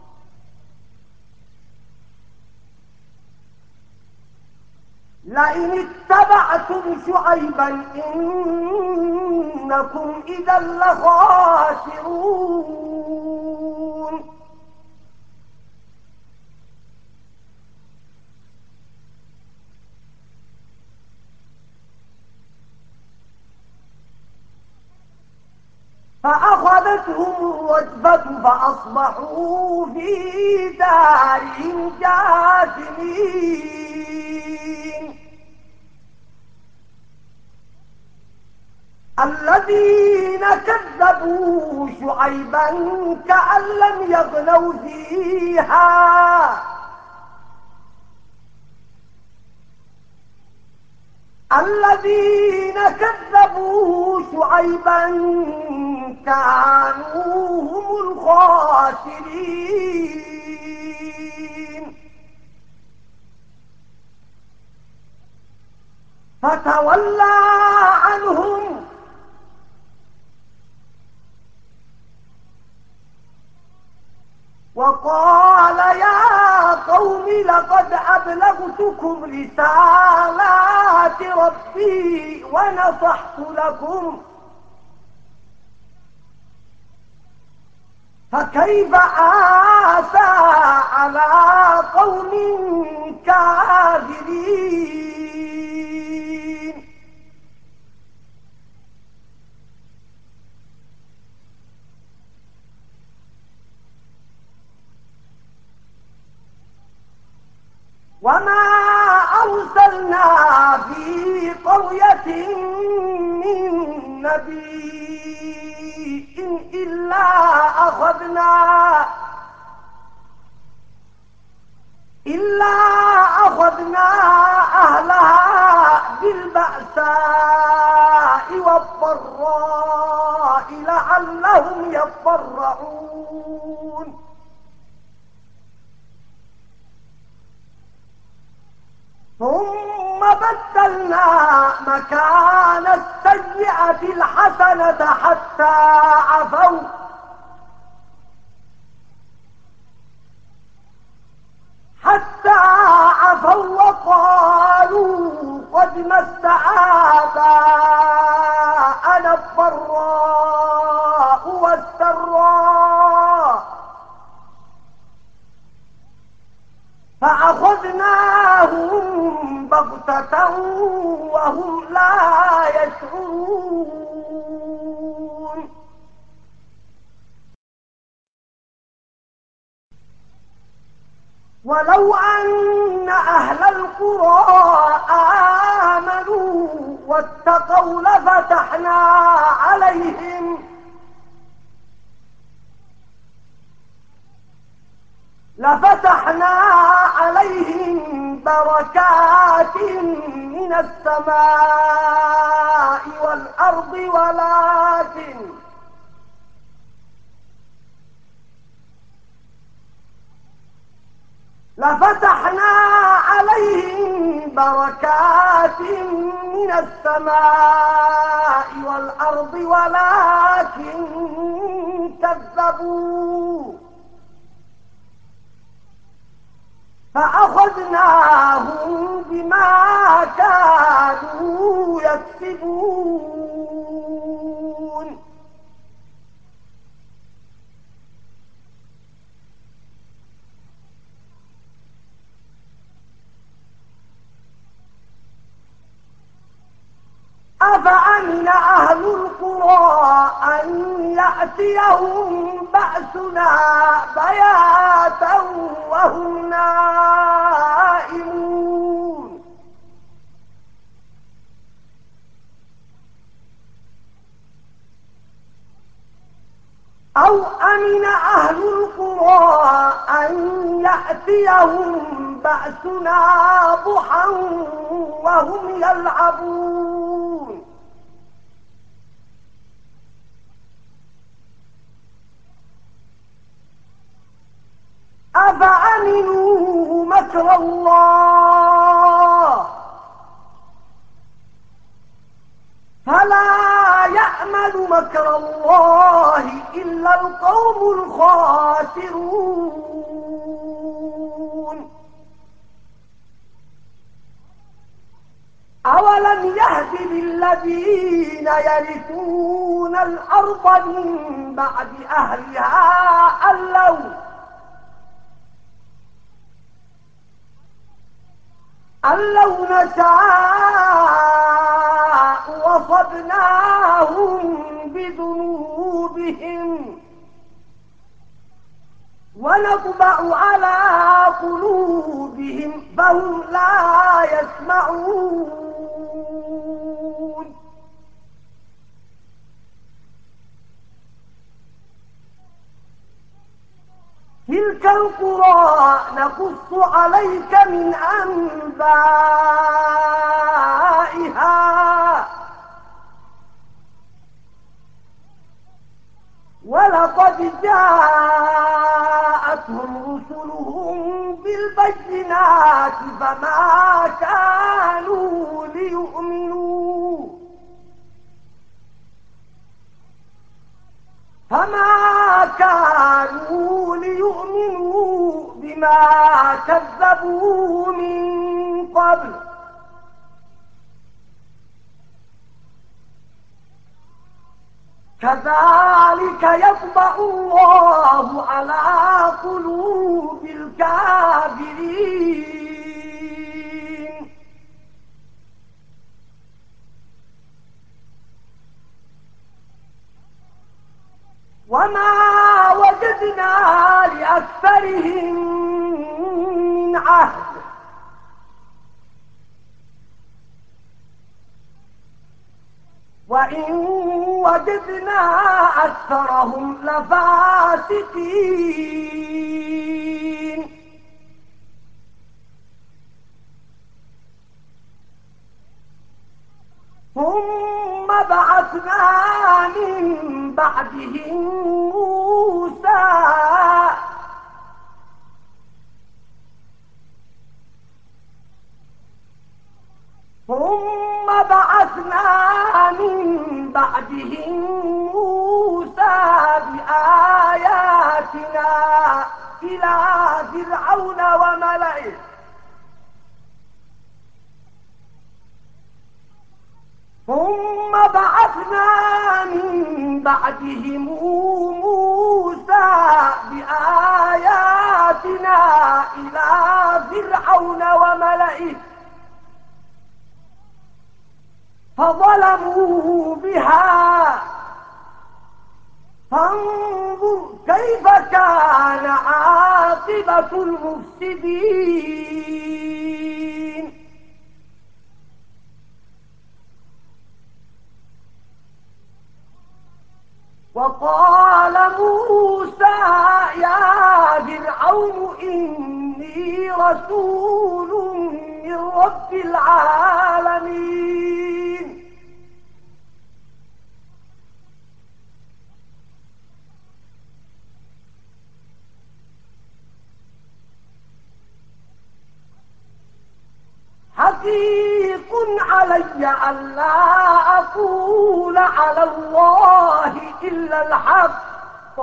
لئن اتبعتم شعيبا إنكم إذا لخاسرون. فأخذتهم الرجفة فأصبحوا في دارهم جاثمين. الذين كذبوا شعيبا كأن لم يغنوا فيها الذين كذبوا شعيبا كانوا هم الخاسرين. فتولى عنهم وقال يا قوم لقد أبلغتكم رسالات ربي ونصحت لكم فكيف آسى على قوم كافرين. وما أرسلنا في قرية من نبي إلا أخذنا إلا أخذنا أهلها بالبأساء والضراء لعلهم يضرعون. ثم بدلنا مكان السيئة الحسنة حتى عفوا حتى عفوا وقالوا قد مس آباءنا الضراء والسراء فأخذناهم بغتة وهم لا يشعرون. ولو أن أهل القرى آمنوا واتقوا لفتحنا عليهم لفتحنا عليهم بركات من السماء والأرض ولكن لفتحنا عليهم بركات من السماء والأرض ولكن كذبوا فأخذناهم بما كانوا يكسبون. أفأمن أهل القرى أن يأتيهم بأسنا بياتا وهم نائمون. أو أمن أهل القرى أن يأتيهم بأسنا ضحى وهم يلعبون. أفأمنوا مكر الله فلا يأمن مكر الله إلا القوم الخاسرون. أولم يهد للذين يرثون الأرض من بعد أهلها أن لو أن لو نشاء وصبناهم بذنوبهم ونطبع على قلوبهم فهم لا يسمعون. تلك القرى نقص عليك من أنبائها ولقد جاءتهم رسلهم بالبينات فما كانوا ليؤمنوا فما كانوا ليؤمنوا بما كذبوا من قبل كذلك يطبع الله على قلوب الكافرين. وما وجدنا لأكثرهم من عهد وإن وجدنا أكثرهم لفاسقين. ثم بعثنا من بعدهم موسى ثم بعثنا من بعدهم موسى بآياتنا إلى فرعون وملئه ثم بعثنا من بعدهم موسى بآياتنا إلى فرعون وملئه فظلموا بها فانظر كيف كان عاقبة المفسدين. وقال موسى يا فرعون إني رسول من رب العالمين حقيق علي ألا أقول على الله إلا الحق.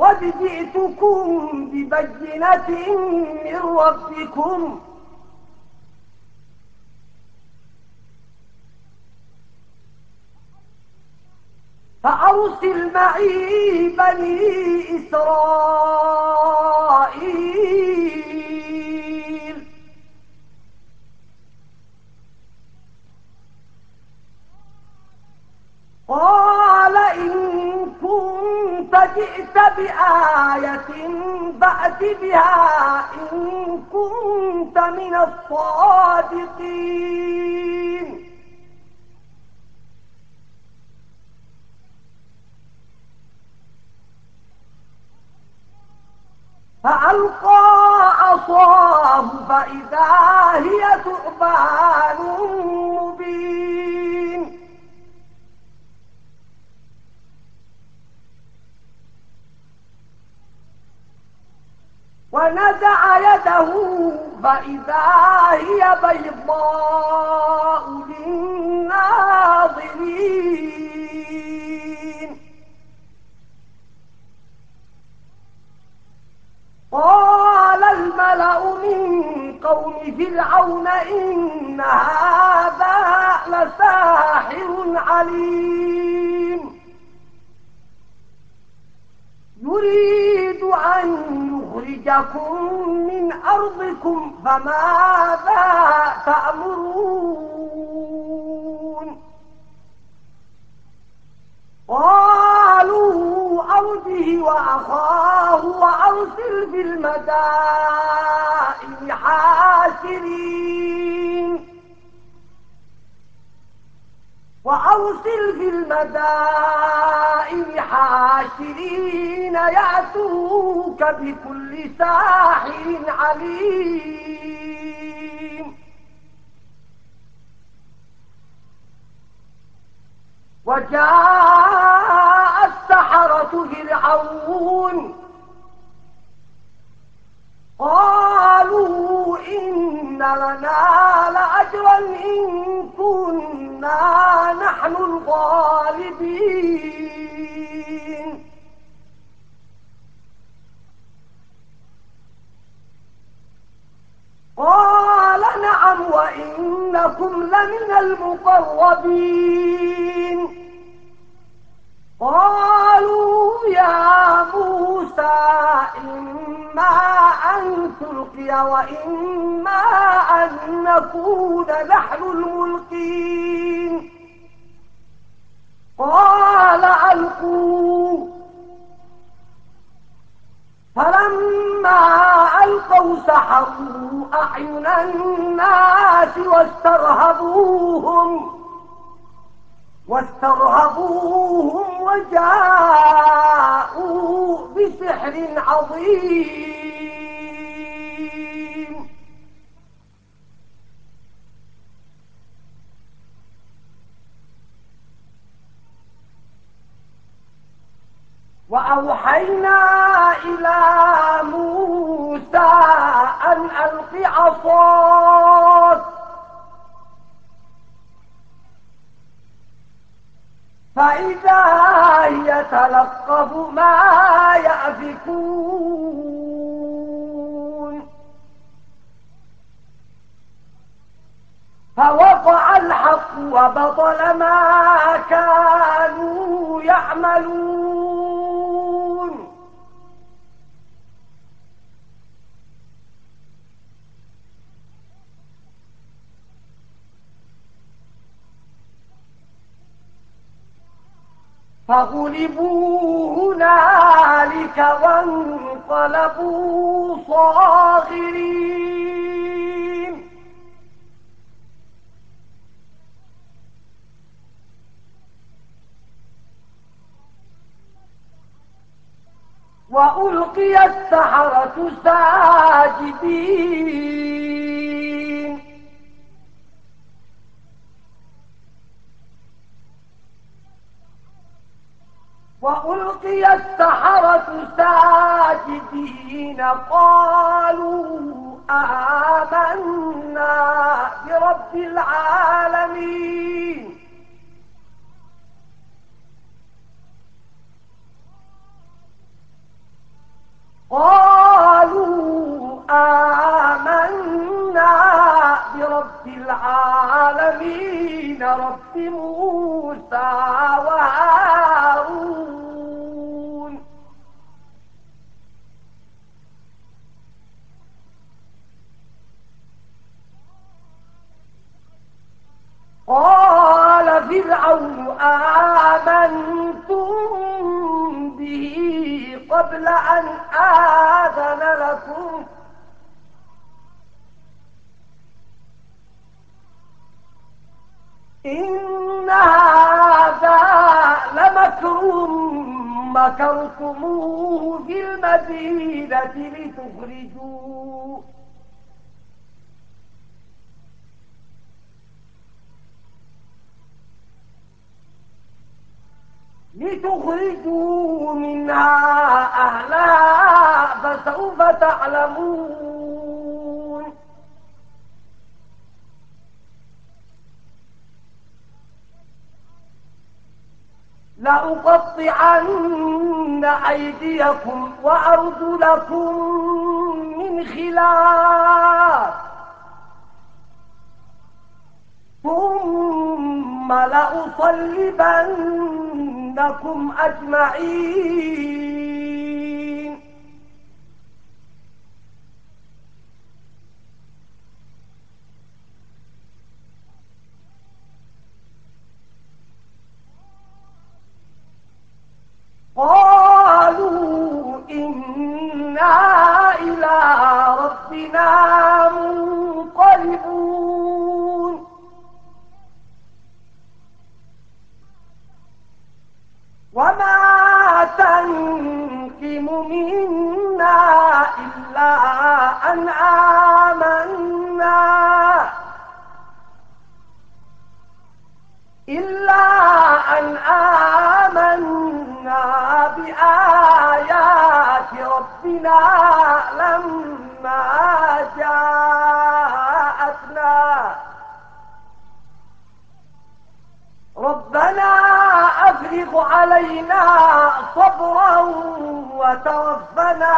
قد جئتكم ببينة من ربكم فأرسل معي بني إسرائيل. قال إن كنت جئت بآية فأت بها إن كنت من الصادقين. فألقى عصاه فإذا هي ثعبان مبين. ونزع يده فإذا هي بيضاء للناظرين. قال الملأ من قوم فرعون إن هذا لساحر عليم يريد أن يخرجكم من أرضكم فماذا تأمرون؟ قالوا أرجه وأخاه وأرسل في المدائن حاشرين وأرسل في المدائن حاشرين يأتوك بكل ساحر عليم. وجاء السحرة فرعون قالوا إن لنا لأجرا إن كنا نحن الغالبين. قال نعم وإنكم لمن المقربين. قالوا يا موسى إما أن تلقي وإما أن نكون نحن الملقين. قال ألقوا. فلما ألقوا سحروا أعين الناس واسترهبوهم واسترهبوهم وجاءوا بسحر عظيم. وأوحينا إلى موسى أن ألق عصاك فإذا هي تلقف ما يأفكون. فوقع الحق وبطل ما كانوا يعملون. فغلبوا هنالك وانقلبوا صاغرين. وألقي السحرة ساجدين. وألقي السحرة ساجدين قالوا آمنا برب العالمين. العالمين رب موسى وهارون. قال فرعون آمنتم به قبل أن آذن لكم إن هذا لمكر مكرتموه في المدينة لتخرجوا لتخرجوا منها أهلها فسوف تعلمون. لأقطعن أيديكم وأرجلكم من خلاف ثم لأصلبنكم أجمعين. قالوا إنا إلى ربنا منقلبون. وما تنقم منا إلا أن آمنا إلا أن آمنا بآيات ربنا لما جاءتنا ربنا أفرغ علينا صبرا وتوفنا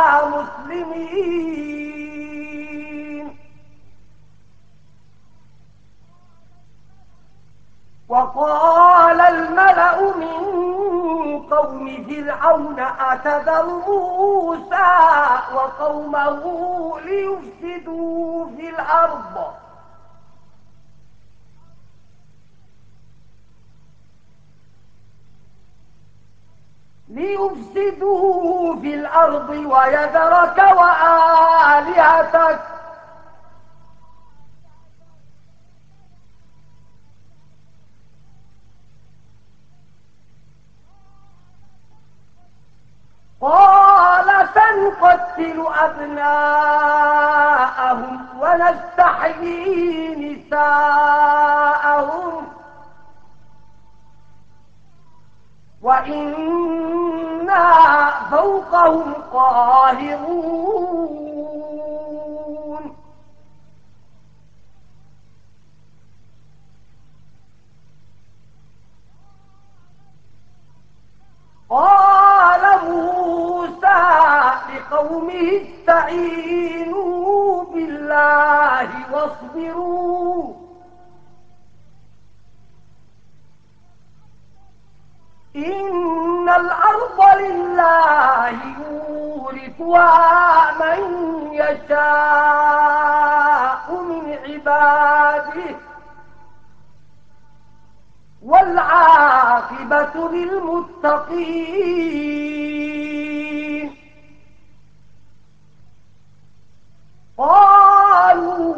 مسلمين. وقال الملأ من قوم فرعون أتذر موسى وقومه ليفسدوا في الأرض ليفسدوا في الأرض ويذرك وآلهتك قال سنقتل أبناءهم ونستحيي نساءهم وإنا فوقهم قاهرون. قال موسى لقومه استعينوا بالله واصبروا إن الأرض لله يورثها من يشاء من عباده والعاقبة للمتقين. قالوا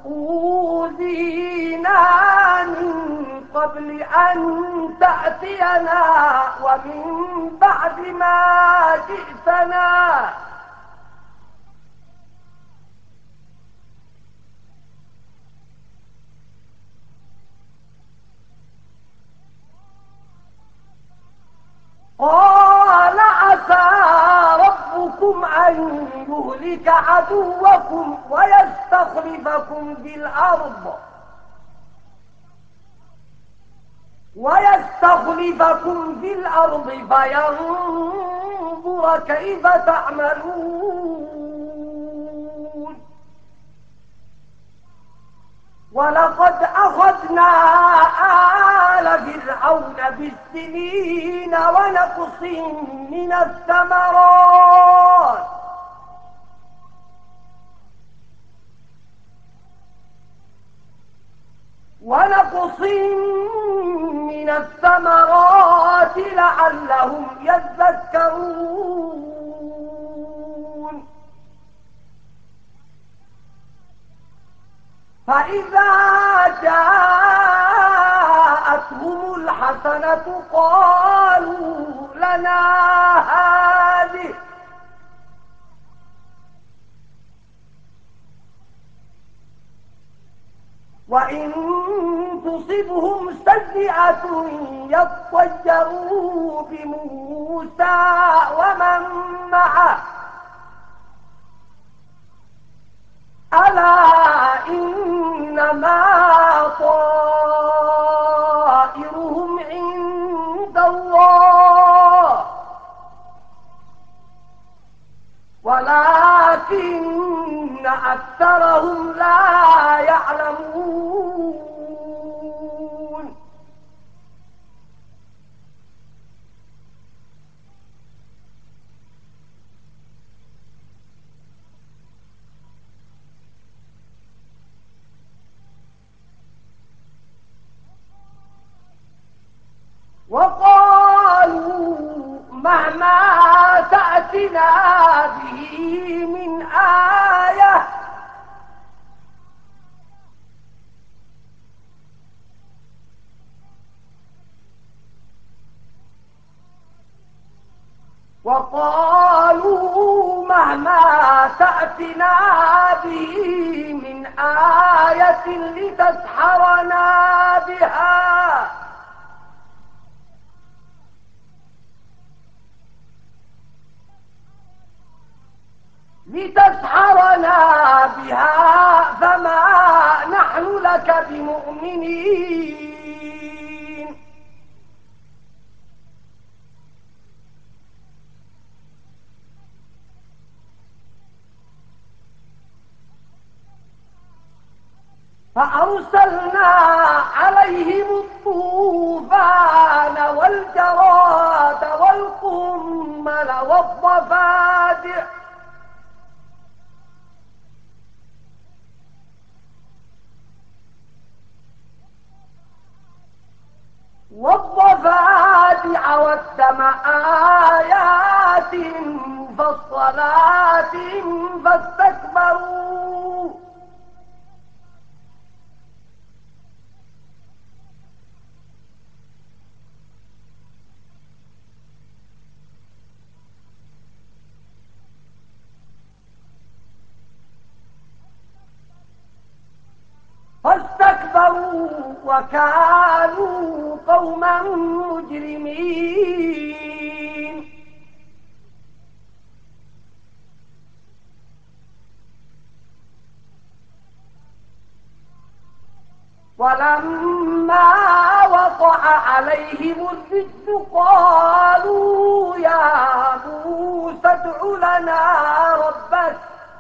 أوذينا من قبل أن تأتينا ومن بعد ما جئتنا قال عسى ربكم أن يهلك عدوكم ويستخلفكم في الأرض ويستخلفكم في الأرض فينظر كيف تعملون ولقد أخذنا آل فرعون بالسنين ونقص من الثمرات ونقص من الثمرات لعلهم يذكرون. فإذا جاءتهم الحسنة قالوا لنا هذه وإن تصبهم سيئة يطيروا بموسى ومن معه ألا إنما طائرهم عند الله ولكن أكثرهم لا يعلمون. وقالوا مهما تأتنا به من آية وقالوا مهما تأتنا به من آية لتسحرنا بها لتسحرنا بها فما نحن لك بمؤمنين. فأرسلنا عليهم الطوفان والجراد والقمل والضفادع والضفادع والدم آيات مفصلات فاستكبروا فاستكبروا وكانوا قوما مجرمين. ولما وقع عليهم الرجز قالوا يا موسى ادع لنا ربك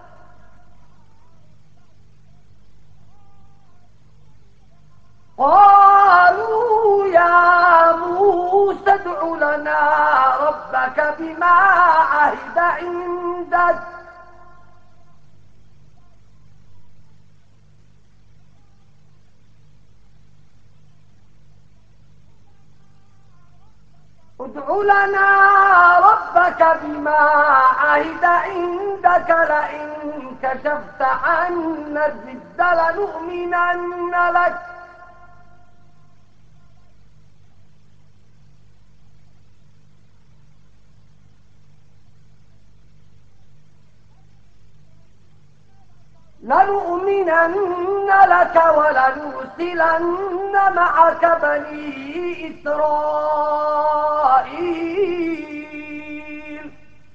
قالوا يا موسى ادع لنا ربك بما عهد عندك ادع لنا ربك بما عهد عندك لئن كشفت عنا الرجز لنؤمنن لك لنؤمنن لك ولنرسلن معك بني إسرائيل.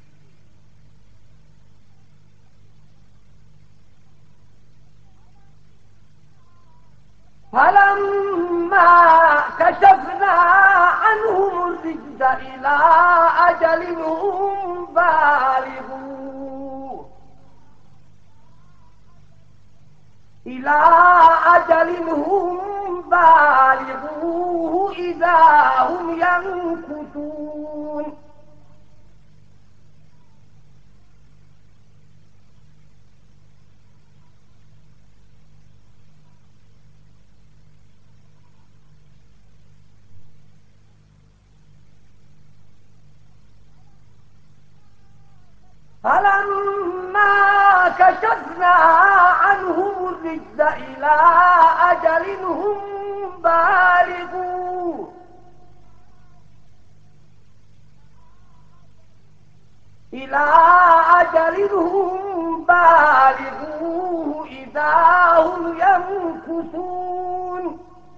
فلما كشفنا عنهم الرجز إلى أجل هم بالغوه إلى أجل هم بالغوه إذا هم ينكثون فلما كشفنا عنهم الرجز إلى أجل هم بالغوه إلى أجل هم بالغوه إذا هم ينكثون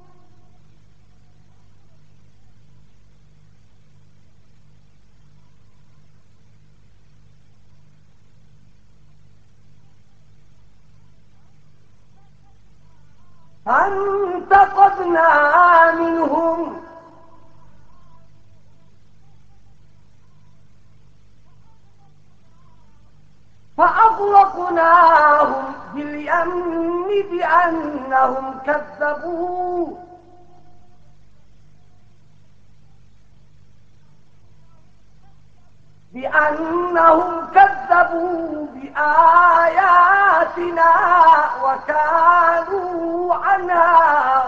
فانتقمنا منهم فأغرقناهم باليم بأنهم كذبوا بأنهم كذبوا بآياتنا وكانوا عنها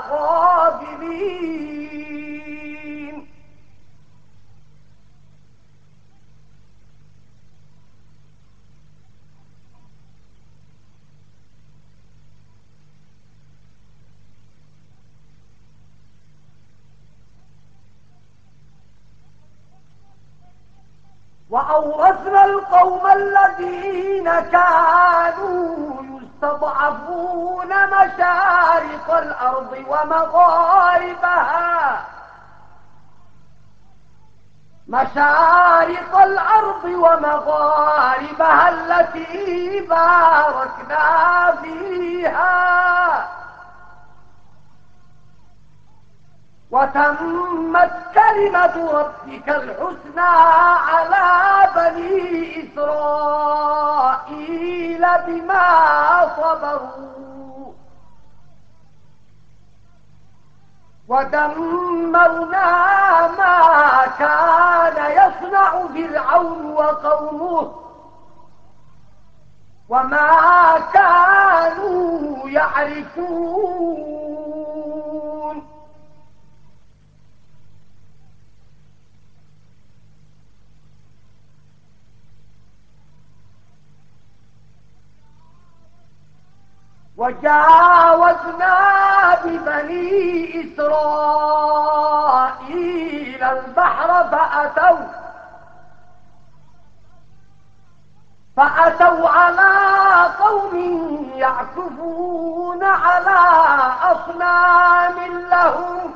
غافلين وأورثنا القوم الذين كانوا يستضعفون مشارق الأرض ومغاربها مشارق الأرض ومغاربها التي باركنا فيها وتمت كلمة ربك الحسنى على بني إسرائيل بما صبروا ودمرنا ما كان يصنع فرعون وقومه وما كانوا يعرفون وجاوزنا ببني إسرائيل البحر فأتوا فأتوا على قوم يعكفون على أصنام لهم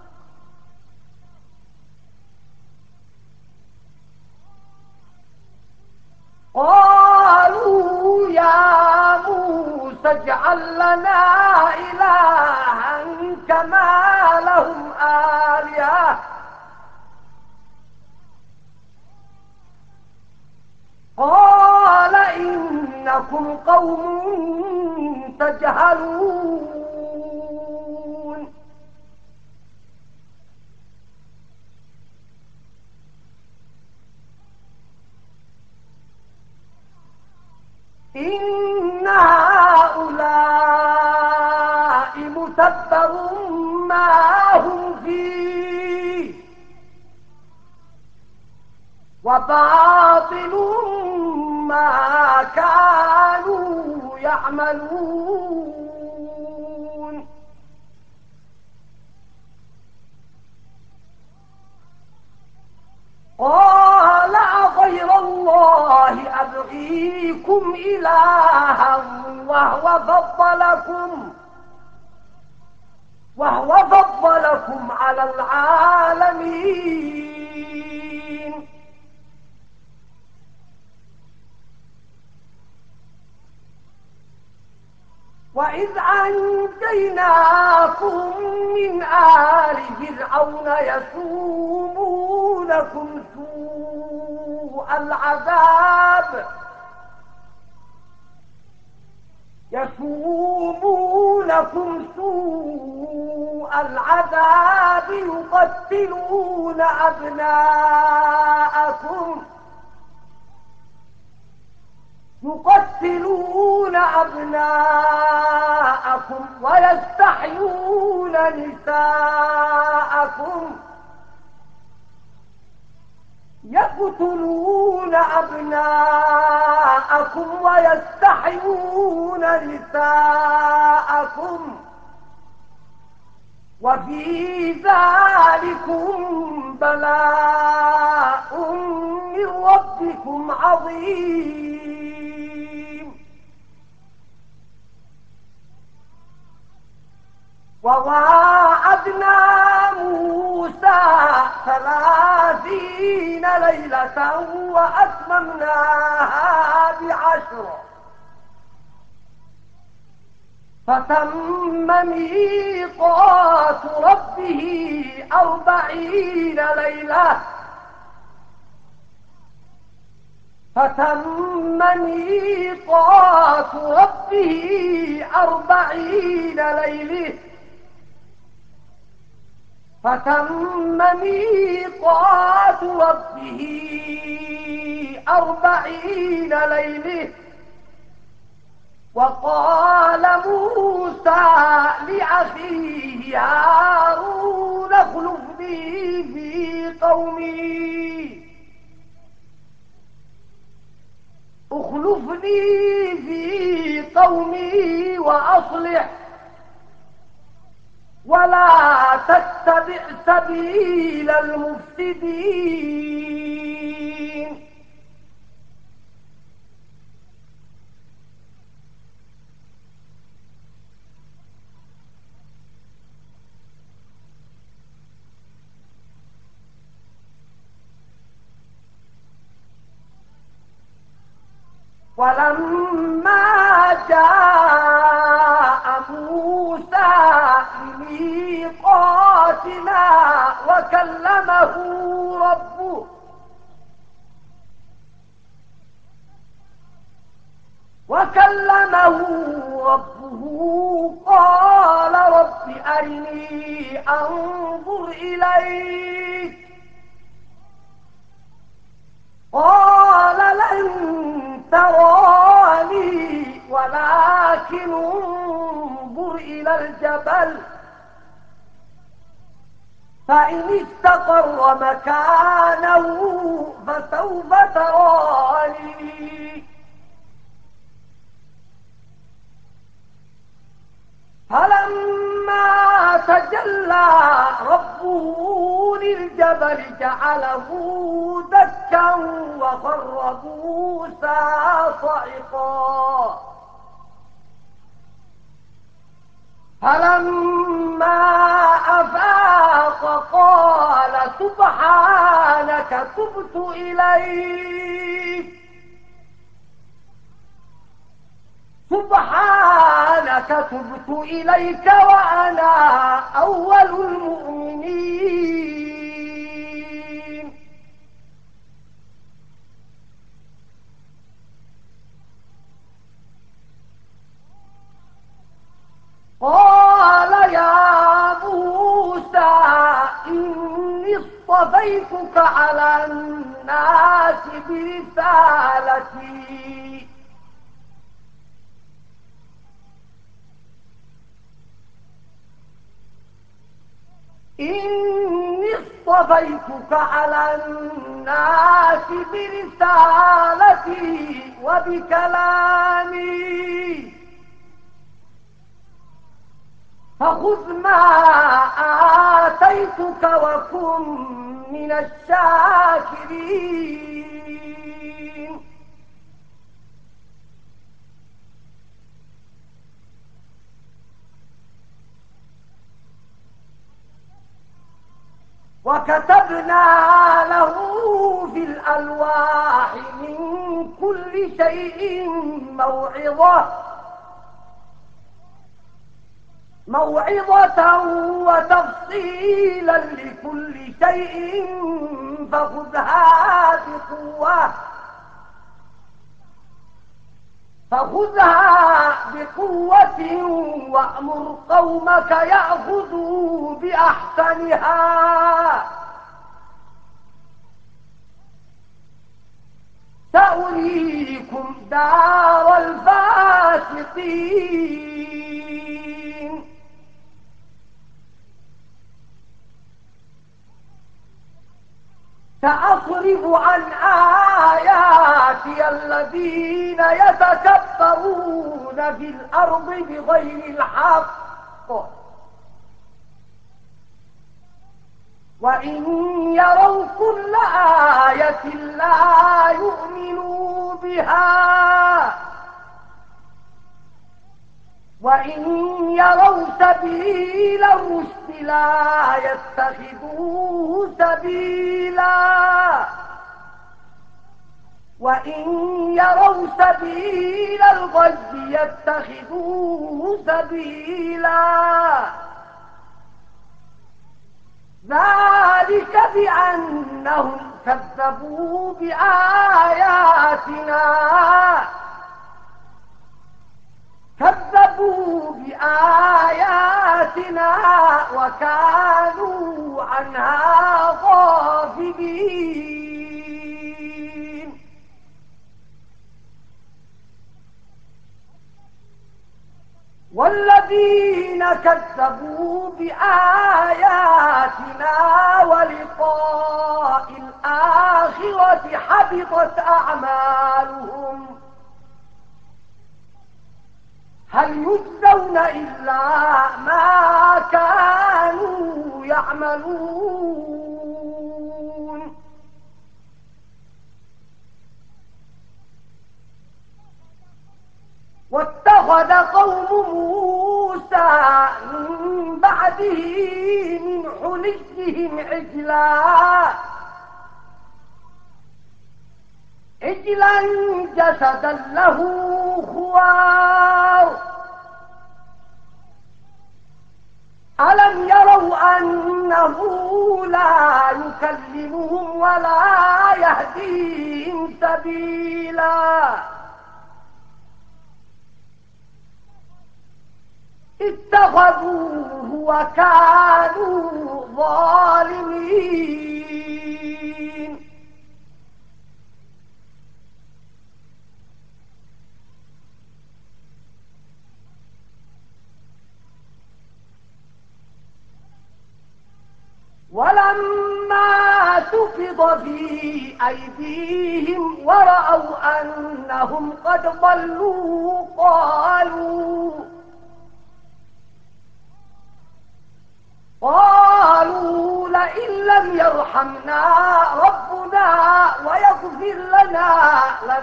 قالوا يا موسى اجعل لنا إلها كما لهم آلهة قال إنكم قوم تجهلون إن هؤلاء متبر ما هم فيه وباطل ما كانوا يعملون قال أغير الله أبغيكم إلها وهو فضلكم وهو فضلكم على العالمين وإذ أنجيناكم من آل فرعون يسومونكم سوء العذاب يسومون يعذبونكم سوء العذاب يقتلون أبناءكم يقتلون أبناءكم ويستحيون نساءكم يقتلون أبناءكم ويستحيون نساءكم وفي ذلكم بلاء من ربكم عظيم. وواعدنا موسى ثلاثين ليلة وأتممناها بعشر فتم ميقات ربه أربعين ليلة فتم ميقات ربه أربعين ليلة فتم ميقات ربه أربعين ليلة وقال موسى لأخيه هارون اخلفني في قومي اخلفني في قومي وأصلح ولا تتبع سبيل المفسدين. ولما جاء موسى لميقاتنا وكلمه ربه وكلمه ربه قال رب أرني أنظر إليك قال لن تراني ولكن انظر إلى الجبل فإن استقر مكانه فسوف تراني فلما تجلى ربه للجبل جعله دكا وخر موسى صعقا فلما أفاق قال سبحانك تبت إليك سبحانك تبت إليك وأنا أول المؤمنين. قال يا موسى إني اصطفيتك على الناس برسالتي إني اصطفيتك على الناس برسالتي وبكلامي فخذ ما آتيتك وكن من الشاكرين. وكتبنا له في الألواح من كل شيء موعظة موعظة وتفصيلا لكل شيء فخذها بقوة فخذها بقوة وأمر قومك يأخذوا بأحسنها سأريكم دار الفاسقين. سأصرف عن آياتي الذين يتكبرون في الأرض بغير الحق وإن يروا كل آية لا يؤمنوا بها وإن يروا سبيل الرشد لا يتخذوه سبيلا وإن يروا سبيل الغي يتخذوه سبيلا ذلك بأنهم كذبوا بآياتنا كذبوا بآياتنا وكانوا عنها غافلين. والذين كذبوا بآياتنا ولقاء الآخرة حبطت أعمالهم هل يجزون إلا ما كانوا يعملون. واتخذ قوم موسى من بعده من حليهم عجلا عجلا جسدا له خوار ألم يروا أنه لا يكلمهم ولا يهديهم سبيلا اتخذوه وكانوا ظالمين. ولما سقط في أيديهم ورأوا أنهم قد ضلوا قالوا قالوا لئن لم يرحمنا ربنا ويغفر لنا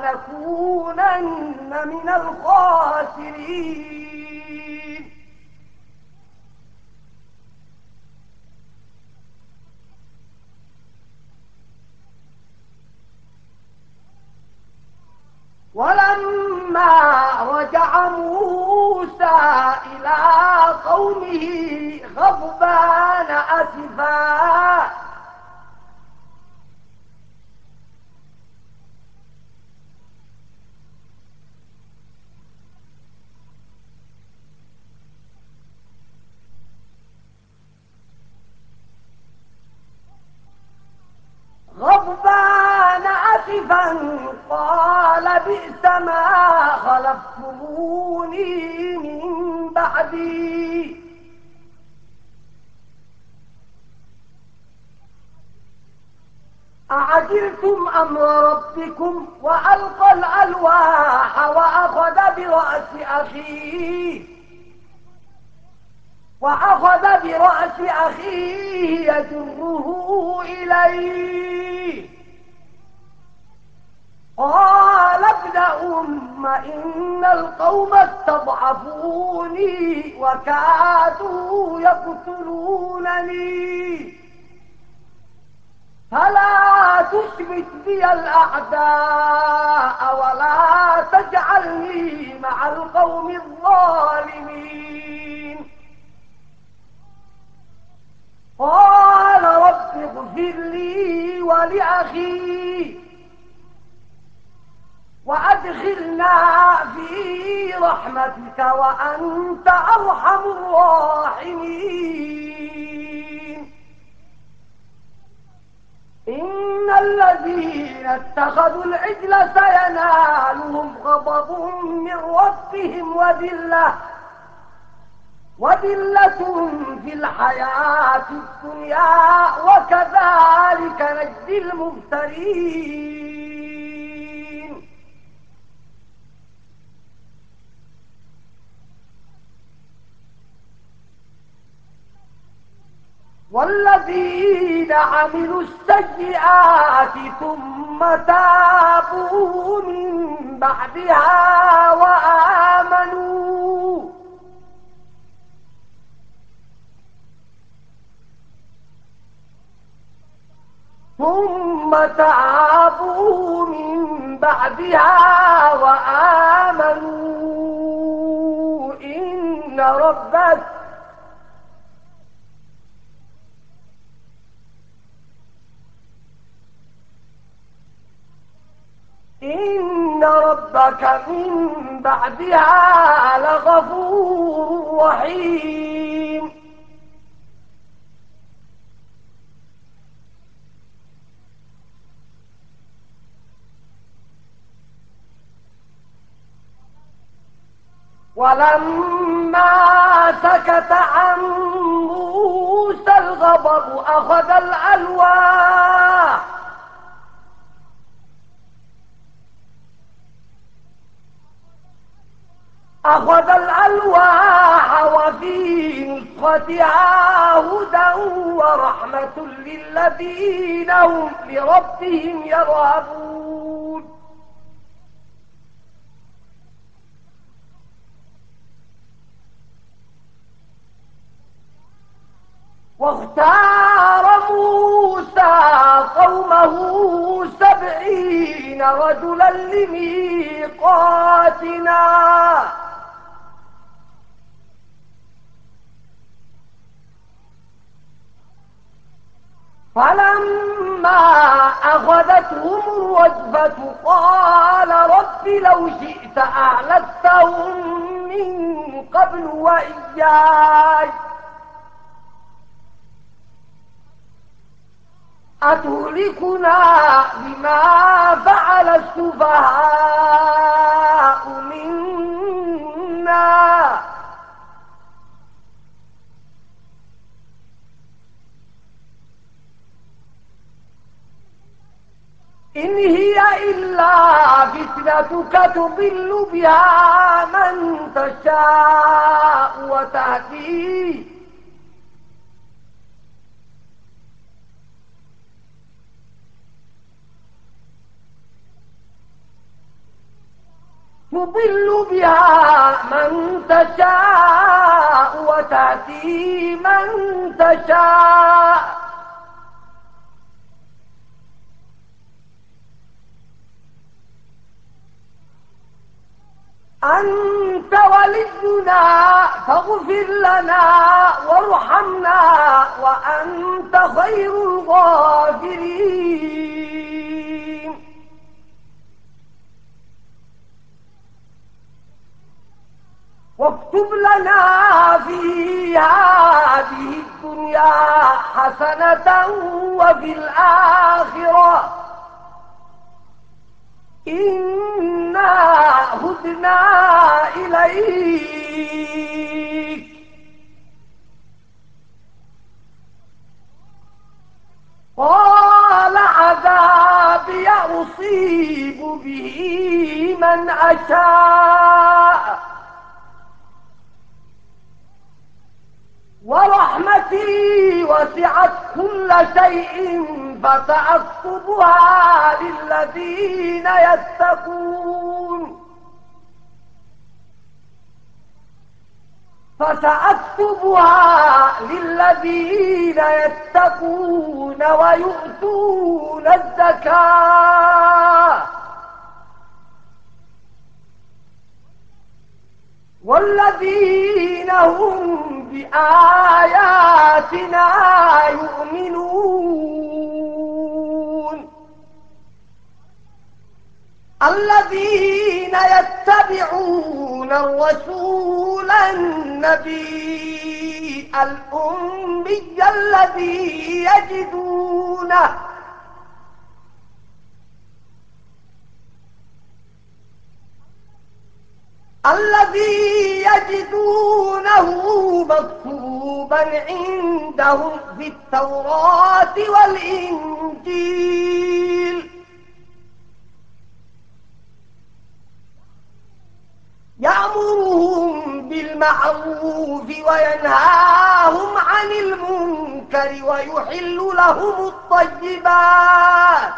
لنكونن من الخاسرين. ولما رجع موسى إلى قومه غضبان أسفا غضبان أسفا قال بئس ما خلفتموني من بعدي أعجلتم أمر ربكم وألقى الألواح وأخذ برأس أخيه وأخذ برأس أخيه يجره إليه قال ابن أم إن القوم استضعفوني وكادوا يقتلونني فلا تشمت بي الأعداء ولا تجعلني مع القوم الظالمين. قال رب اغفر لي ولأخي وأدخلنا في برحمتك وأنت أرحم الراحمين. إن الذين اتخذوا العجل سينالهم غضب من ربهم وذلة وذلة في الحياة الدنيا وكذلك نجزي المفترين. والذين عملوا السيئات ثم تابوا من بعدها وآمنوا ثم تابوا من بعدها وآمنوا إن ربك إن ربك من بعدها لغفور رحيم. ولما سكت عن موسى الغضب أخذ الألواح أخذ الألواح وفي نسختها هدى ورحمة للذين هم لربهم يرهبون. واختار موسى قومه سبعين رجلا لميقاتنا فلما أخذتهم الرجفة قال رب لو شئت أهلكتهم من قبل وإياي أتهلكنا بما فعل السفهاء منا إن هي إلا فتنتك تضل بها من تشاء وتهدي تضل بها من تشاء وتهدي من تشاء أنت ولينا فاغفر لنا وارحمنا وأنت خير الغافرين. واكتب لنا في هذه الدنيا حسنة وفي الآخرة إنا هدنا إليك. قال عذابي أصيب به من أشاء ورحمتي وسعت كل شيء فسأكتبها للذين يتقون فسأكتبها للذين يتقون ويؤتون الزكاة والذين هم بآياتنا يؤمنون. الذين يتبعون الرسول النبي الأمي الذي يجدونه الذي يجدونه مكتوبا عندهم في التوراة والإنجيل يأمرهم بالمعروف وينهاهم عن المنكر ويحل لهم الطيبات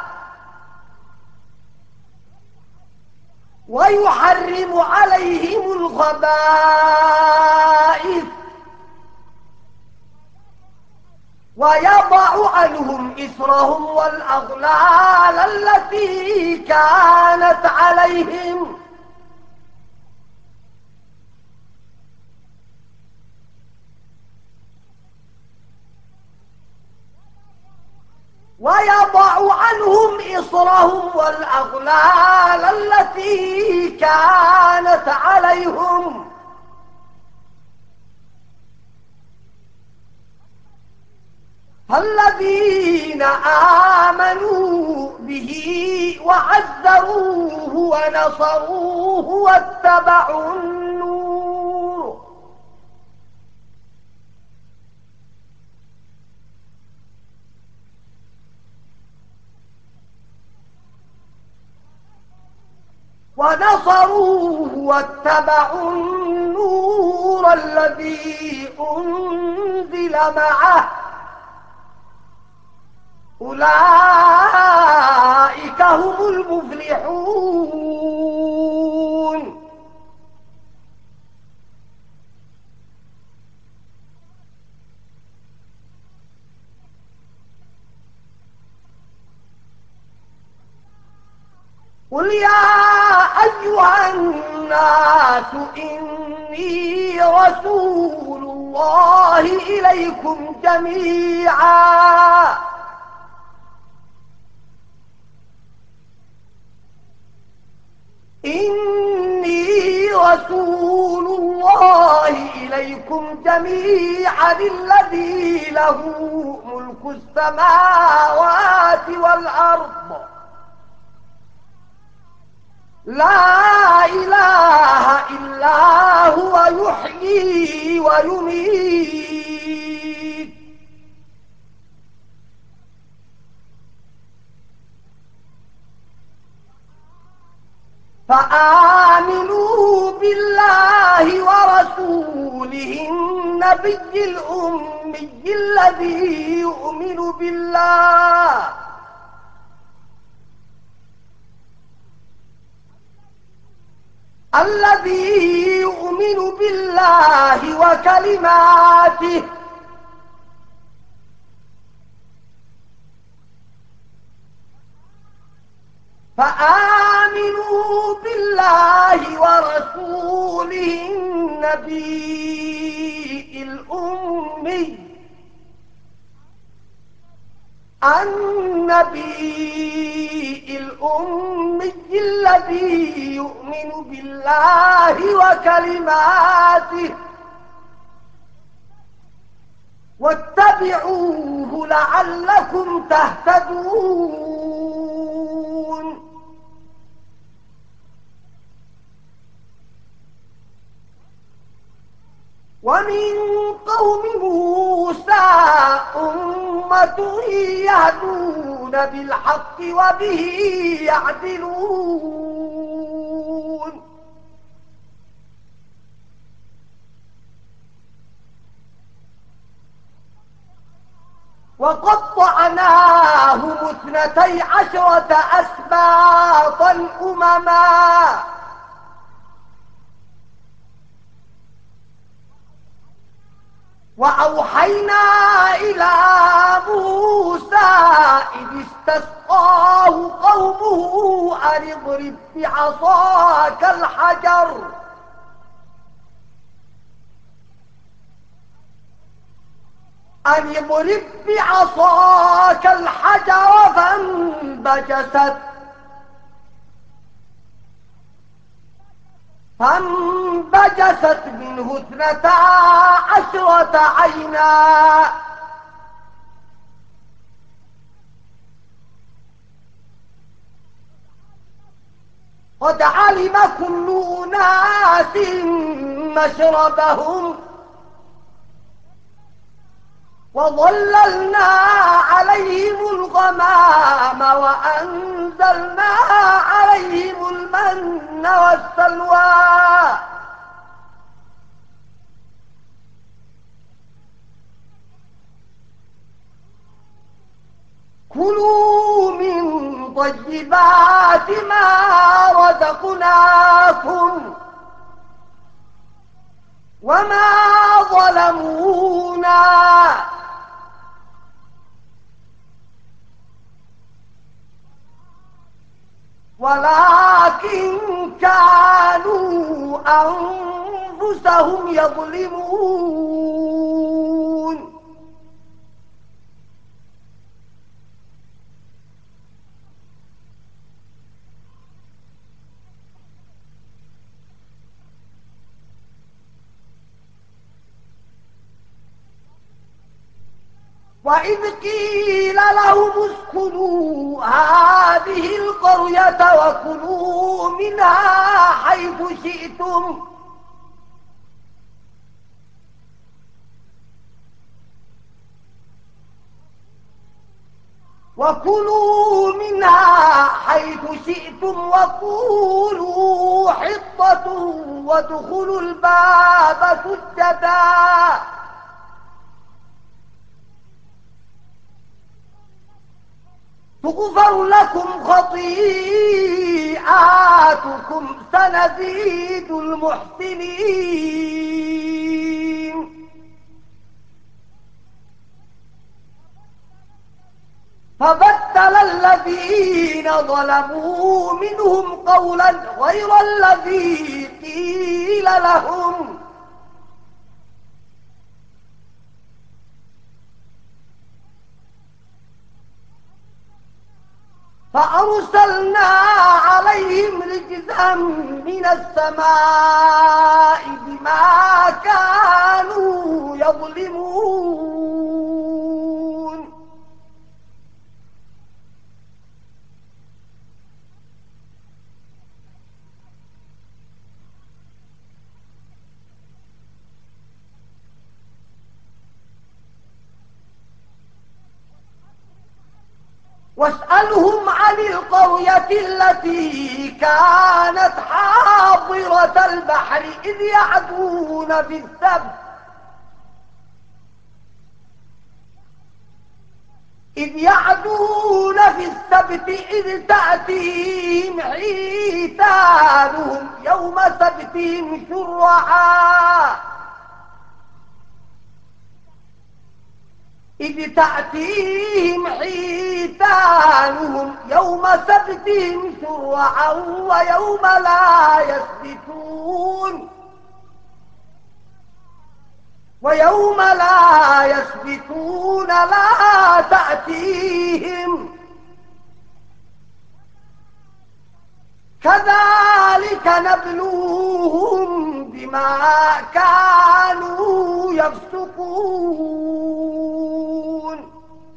ويحرم عليهم الخبائث ويضع عنهم إثرهم والأغلال التي كانت عليهم ويضع عنهم إصرهم والأغلال التي كانت عليهم الذين آمنوا به وعزروه ونصروه واتبعوا النور ونصروه واتبعوا النور الذي أنزل معه أولئك هم المفلحون قل يا أيها الناس إني رسول الله إليكم جميعا إني رسول الله إليكم جميعا الذي له ملك السماوات والأرض لا إله إلا هو يحيي ويميت فآمنوا بالله ورسوله النبي الأمي الذي يؤمن بالله الذي يؤمن بالله وكلماته فآمنوا بالله ورسوله النبي الأمي النبي الأمي الذي يؤمن بالله وكلماته واتبعوه لعلكم تهتدون ومن قوم موسى أمة يهدون بالحق وبه يعدلون وقطعناهم اثنتي عشرة أسباطا أمما وأوحينا إلى موسى إذ استسقاه قومه أن اضرب بعصاك الحجر أن اضرب بعصاك الحجر فانبجست فانبجست منه اثنتا عشرة عينا قد علم كل أناس مشربهم وظللنا عليهم الغمام وأنزلنا عليهم المن والسلوى كلوا من طيبات ما رزقناكم وما ظلمونا ولكن كانوا أنفسهم يظلمون وإذ قيل لهم اسكنوا هذه القرية وكلوا منها حيث شئتم وكلوا منها حيث شئتم وقولوا حطة وادخلوا الباب سجدا تغفر لكم خطيئاتكم سنزيد المحسنين فبدل الذين ظلموا منهم قولا غير الذي قيل لهم فأرسلنا عليهم رجزا من السماء بما كانوا يظلمون واسألهم عن القرية التي كانت حاضرة البحر إذ يعدون في السبت إذ يعدون في السبت إذ تأتيهم حيتانهم يوم سبتهم شرعا إذ تأتيهم حيتانهم يوم سبتهم شرعا ويوم لا يسبتون ويوم لا يسبتون لا تأتيهم كذلك نبلوهم بما كانوا يفسقون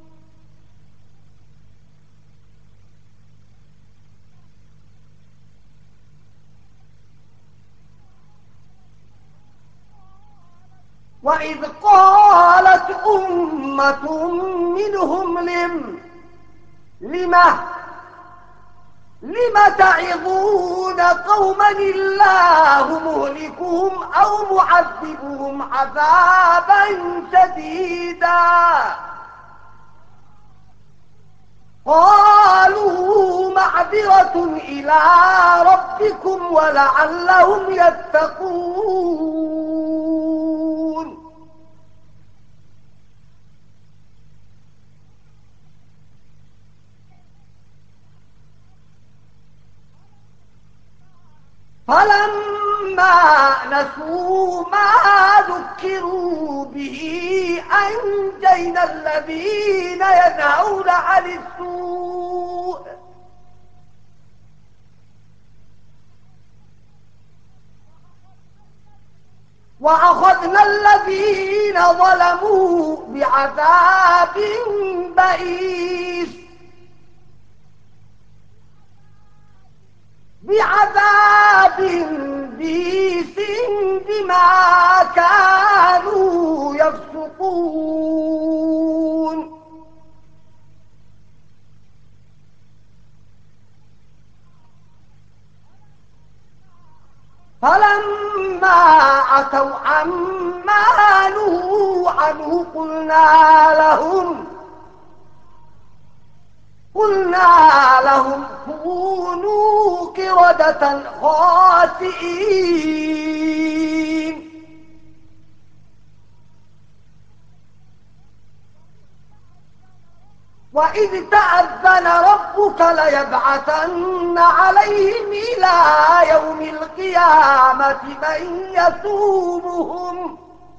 وإذ قالت أمة منهم لم لما لم تعظون قوما الله مهلكهم أو معذبهم عذابا شديدا قالوا معذرة إلى ربكم ولعلهم يتقون فلما نسوا ما ذكروا به أنجينا الذين ينهون عن السوء وأخذنا الذين ظلموا بعذاب بئيس بعذاب بئيس بما كانوا يفسقون فلما عتوا عما نهوا عنه قلنا لهم قلنا لهم كونوا قردة خاسئين وإذ تأذن ربك ليبعثن عليهم إلى يوم القيامة من يسومهم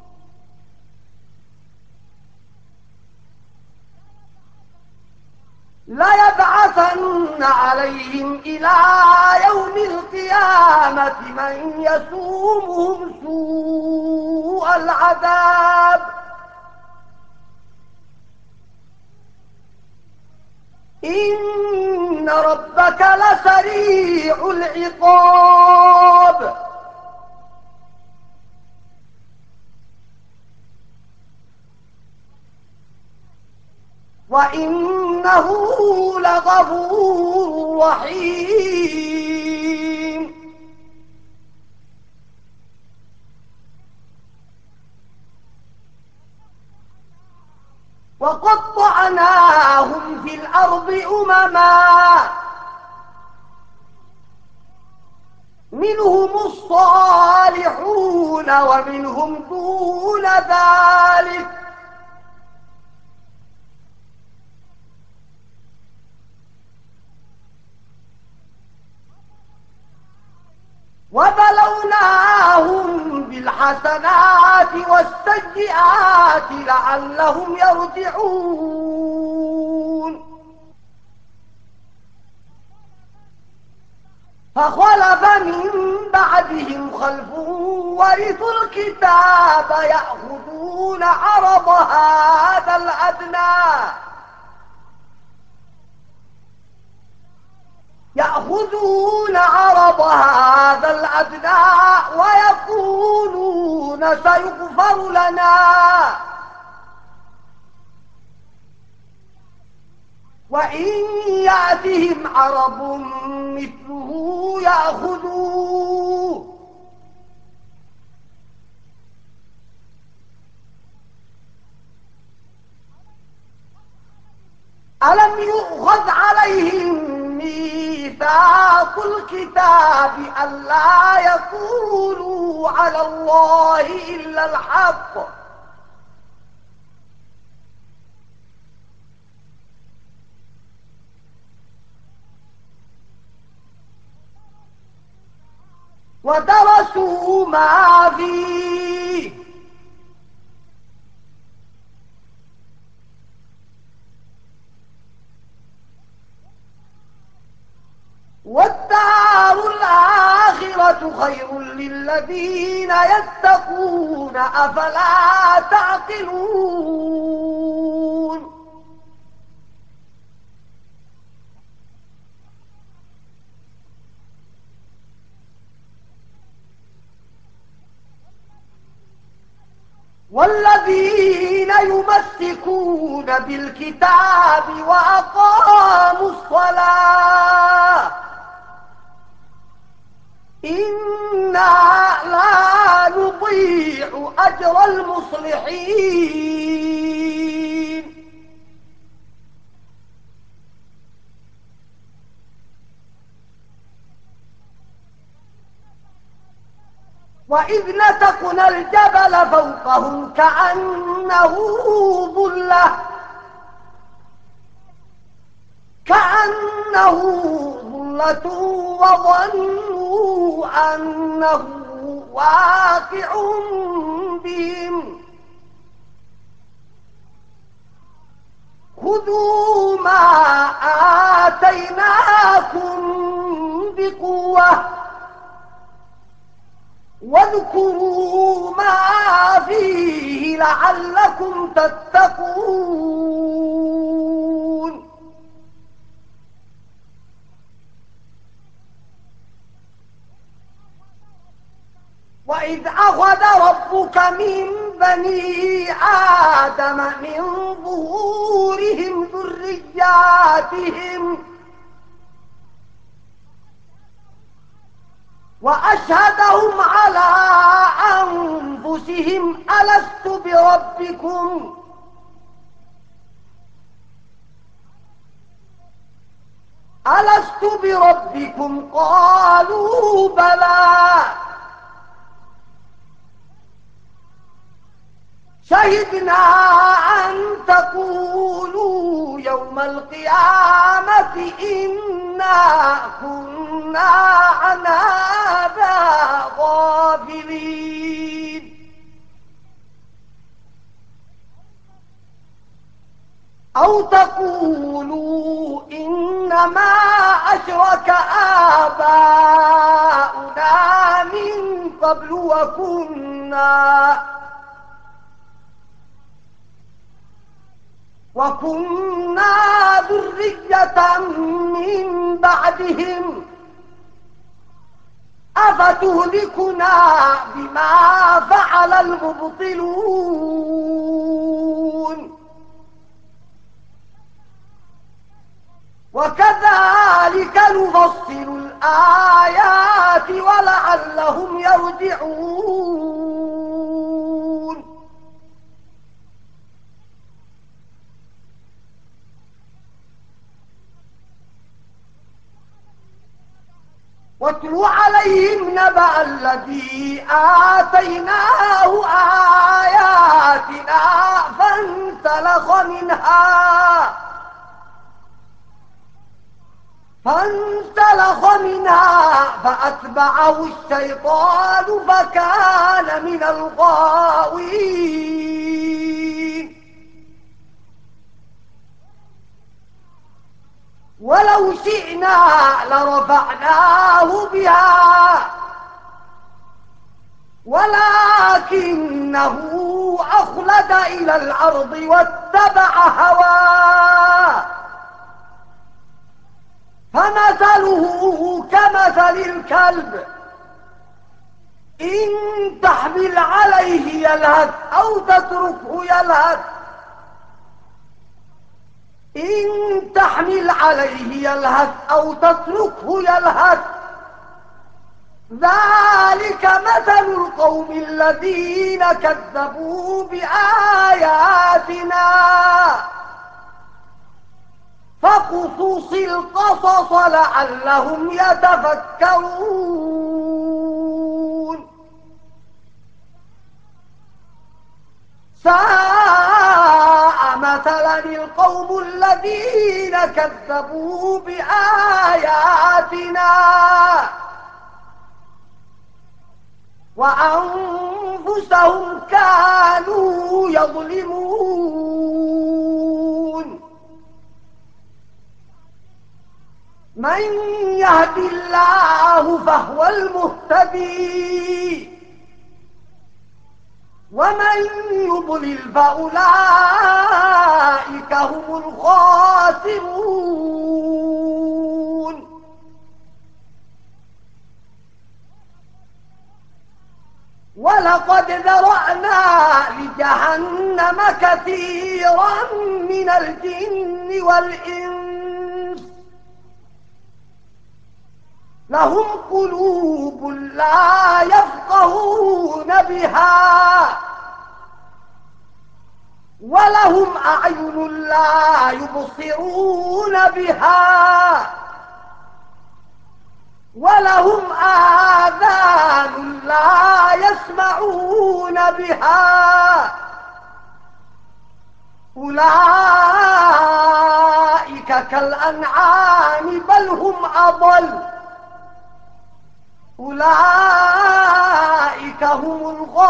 ليبعثن عليهم إلى يوم القيامة من يسومهم سوء العذاب إن ربك لسريع العقاب وإنه لغفور رحيم وقطعناهم في الأرض أمما منهم الصالحون ومنهم دون ذلك وبلوناهم بالحسنات والسيئات لعلهم يرجعون فخلف من بعدهم خلف ورثوا الكتاب يأخذون عرض هذا الأدنى يأخذون عرض هذا الأدنى ويقولون سيغفر لنا وإن يأتهم عرض مثله يأخذوه ألم يؤخذ عليهم ميثاق الكتاب ألا يقولوا على الله إلا الحق ودرسوا ما فيه والدار الآخرة خير للذين يتقون أفلا تعقلون والذين يمسكون بالكتاب وأقاموا الصلاة إنا لا نضيع أجر المصلحين وإذ نتقنا الجبل فوقهم كأنه ظلة كأنه ظلة وظنوا أنه واقع بهم خذوا ما آتيناكم بقوة واذكروا ما فيه لعلكم تتقون. وإذ أخذ ربك من بني آدم من ظهورهم ذرياتهم وأشهدهم على أنفسهم ألست بربكم ألست بربكم قالوا بلى شهدنا أن تقولوا يوم القيامة إنا كنا عن هذا غافلين أو تقولوا إنما أشرك آباؤنا من قبل وكنا وكنا ذرية من بعدهم أفتهلكنا بما فعل المبطلون وكذلك نفصل الآيات ولعلهم يرجعون. واتل عليهم نبأ الذي آتيناه آياتنا فانسلخ منها فانسلخ منها فأتبعه الشيطان فكان من الغاوين. ولو شئنا لرفعناه بها ولكنه أخلد إلى الأرض واتبع هواه فمثله كمثل الكلب إن تحمل عليه يلهث أو تتركه يلهث إن تحمل عليه يلهث أو تتركه يلهث ذلك مثل القوم الذين كذبوا بآياتنا فاقصص القصص لعلهم يتفكرون. ساء مثلا القوم الذين كذبوا بآياتنا وأنفسهم كانوا يظلمون. من يهد الله فهو المهتدي ومن يضلل فأولئك هم الخاسرون. ولقد ذرأنا لجهنم كثيرا من الجن والإنس لهم قلوب لا يفقهون بها ولهم أعين لا يبصرون بها ولهم آذان لا يسمعون بها أولئك كالأنعام بل هم أضل أولئك هم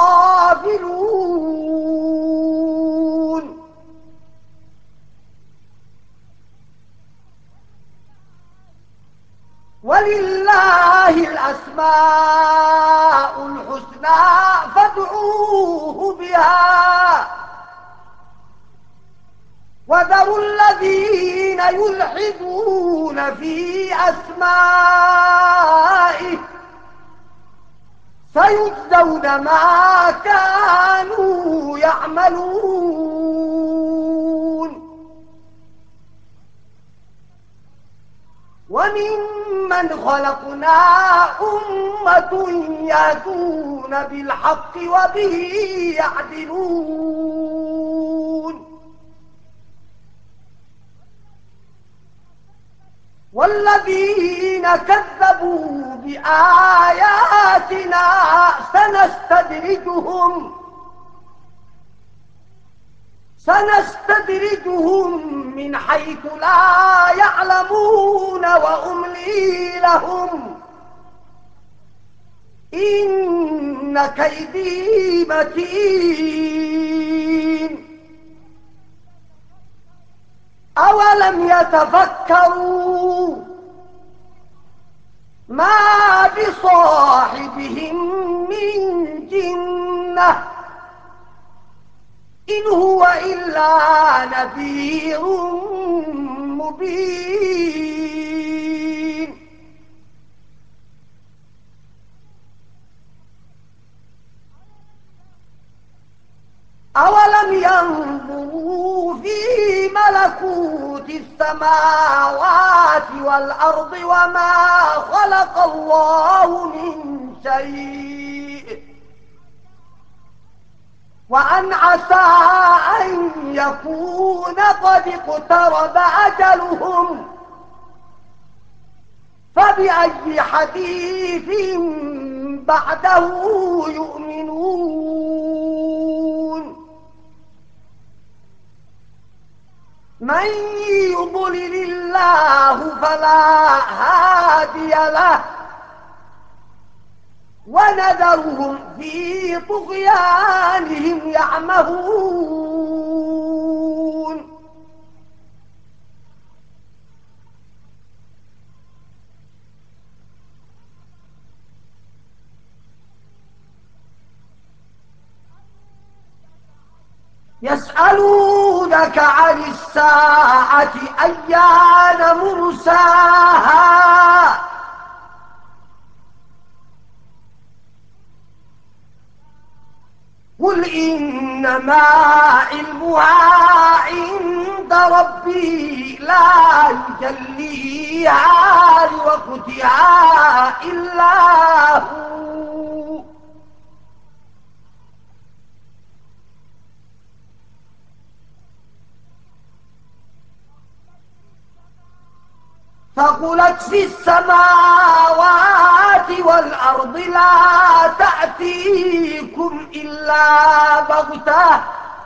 الغافلون. ولله الأسماء الحسنى فادعوه بها وذروا الذين يلحدون في أسمائه سيجزون ما كانوا يعملون وممن خلقنا أمة يهدون بالحق وبه يعدلون والذين كذبوا بآياتنا سنستدرجهم سنستدرجهم من حيث لا يعلمون وأملي لهم إن كيدي متين أولم يتفكروا ما بصاحبهم من جنة إن هو إلا نذير مبين أولم ينظروا في ملكوت السماوات والأرض وما خلق الله من شيء وأن عسى أن يكون قد اقترب أجلهم فبأي حديث بعده يؤمنون من يضلل الله فلا هادي له ونذرهم في طغيانهم يعمهون يسألونك عن الساعة أيان مرساها قل إنما علمها عند ربي لا يجليها لوقتها إلا هو ثقلت في السماوات والأرض لا تأتيكم إلا بغتة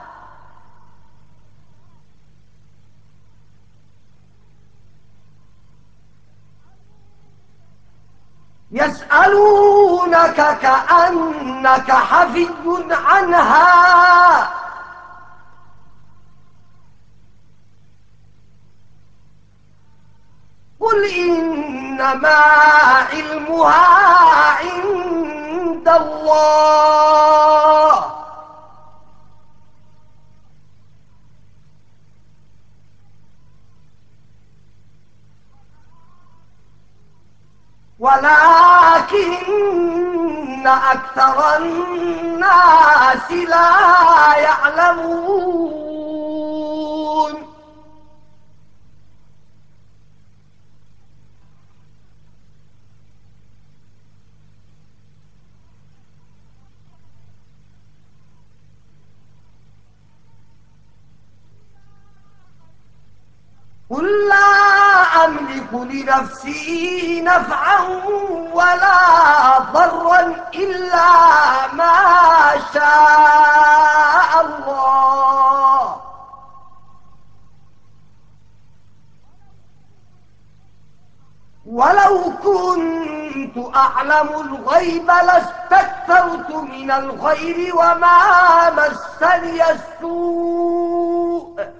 يسألونك كأنك حفي عنها قل إنما علمها عند الله ولكن أكثر الناس لا يعلمون قل لا أملك لنفسي نفعا ولا ضرا إلا ما شاء الله ولو كنت أعلم الغيب لاستكثرت من الخير وما مسني السوء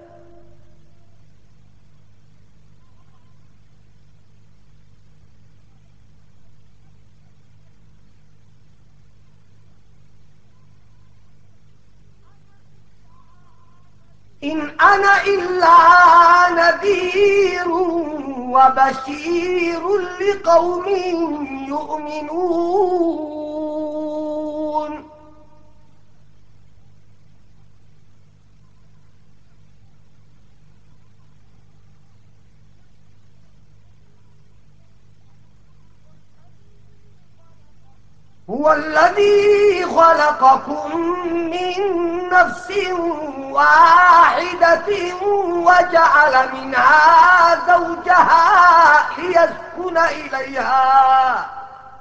إن أنا إلا نذير وبشير لقوم يؤمنون هو الذي خلقكم من نفس واحدة وجعل منها زوجها ليسكن إليها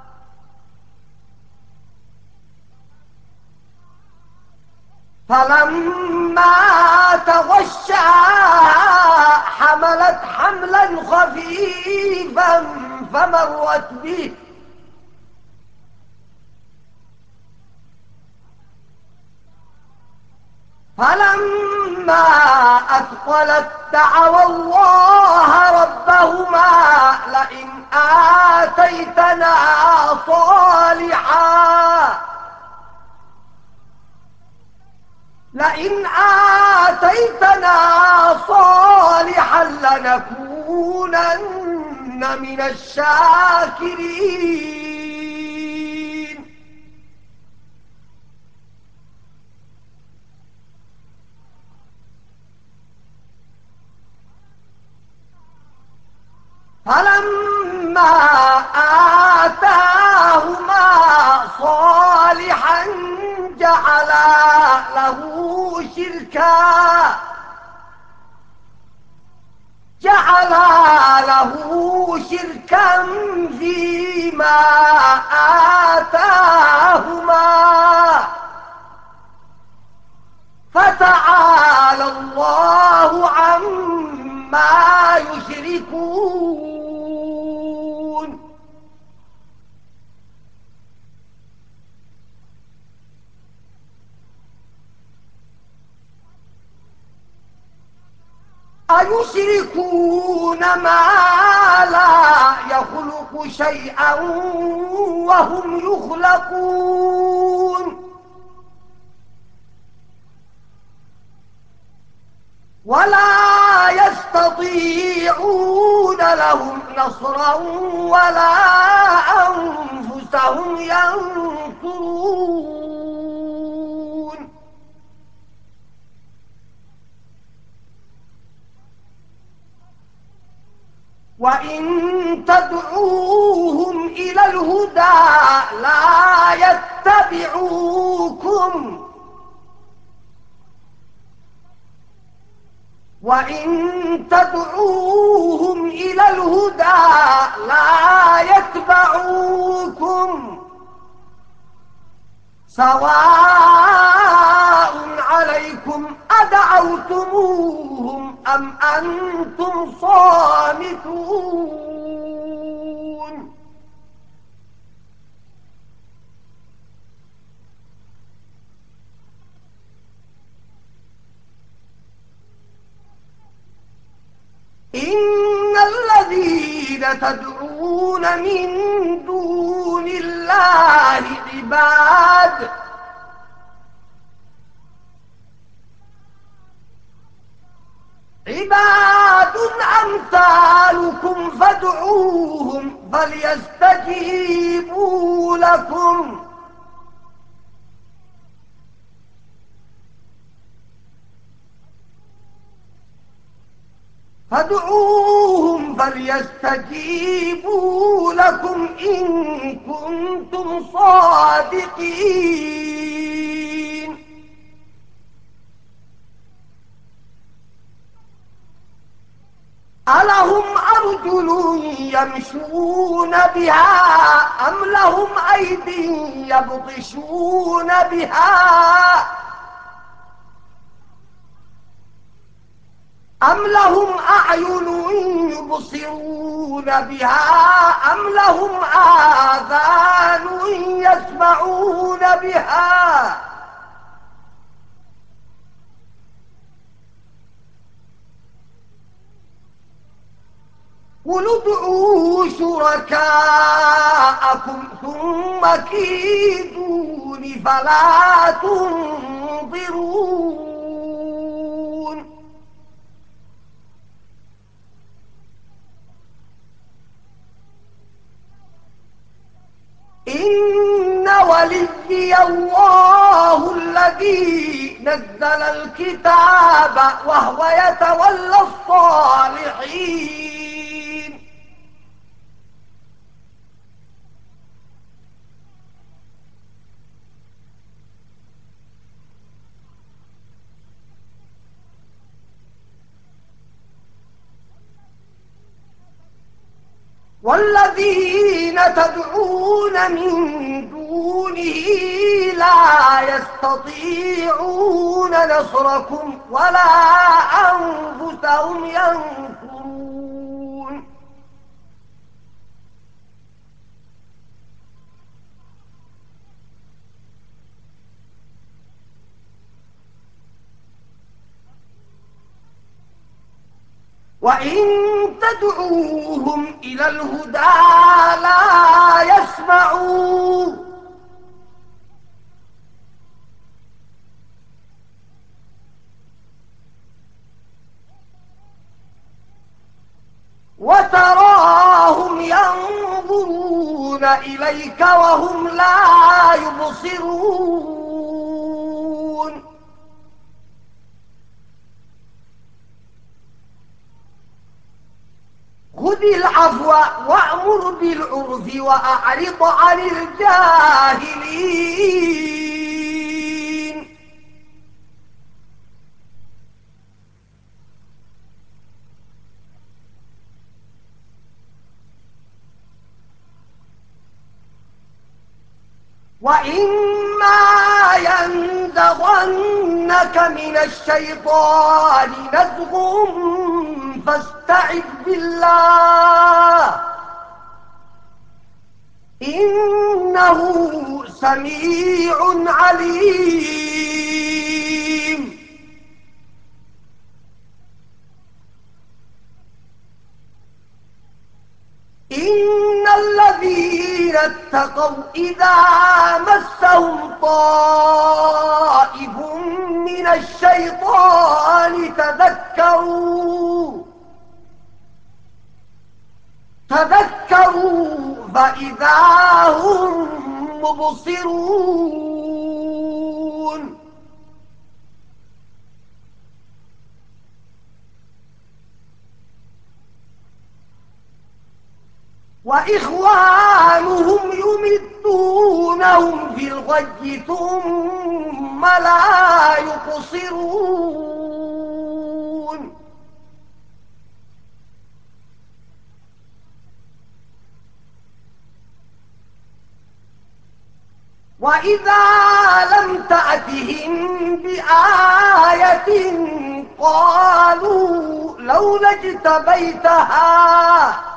فلما تغشاها حملت حملا خفيفا فمرت به فلما أثقلت دعوا الله ربهما لئن آتيتنا صالحا لئن آتيتنا صالحا لنكونن من الشاكرين فلما آتاهما صالحا جعلا له شركا جعلا له شركا فيما آتاهما فتعالى الله عما يشركون أيشركون ما لا يخلق شيئا وهم يخلقون ولا يستطيعون لهم نصرا ولا أنفسهم ينصرون وإن تدعوهم إلى الهدى لا يتبعوكم وإن تدعوهم إلى الهدى لا يتبعوكم سواء عليكم أدعوتموهم أم أنتم صامتون إن الذين تدعون من دون الله عباد عباد أمثالكم فادعوهم فليستجيبوا لكم فادعوهم فليستجيبوا لكم إن كنتم صادقين ألهم أرجل يمشون بها أم لهم أيد يبطشون بها أم لهم أعين يبصرون بها أم لهم آذان يسمعون بها قل ادعوا شركاءكم ثم كيدون فلا تنظرون وليي الله الذي نزل الكتاب وهو يتولى الصالحين. والذين تدعون من دونه لا يستطيعون نصركم ولا أنفسهم ينصرون. وإن تدعوهم إلى الهدى لا يسمعوا وتراهم ينظرون إليك وهم لا يبصرون. خذ العفو وأمر بالعرف وأعرض عن الجاهلين. وإما ينزغنك من الشيطان نزغ فاستعذ بالله إنه سميع عليم. إن الذين اتقوا إذا مسهم طائف من الشيطان تذكروا تذكروا فإذا هم مبصرون. وإخوانهم يمدونهم في الغي ثم لا يقصرون. وإذا لم تأتهم بآية قالوا لولا اجتبيتها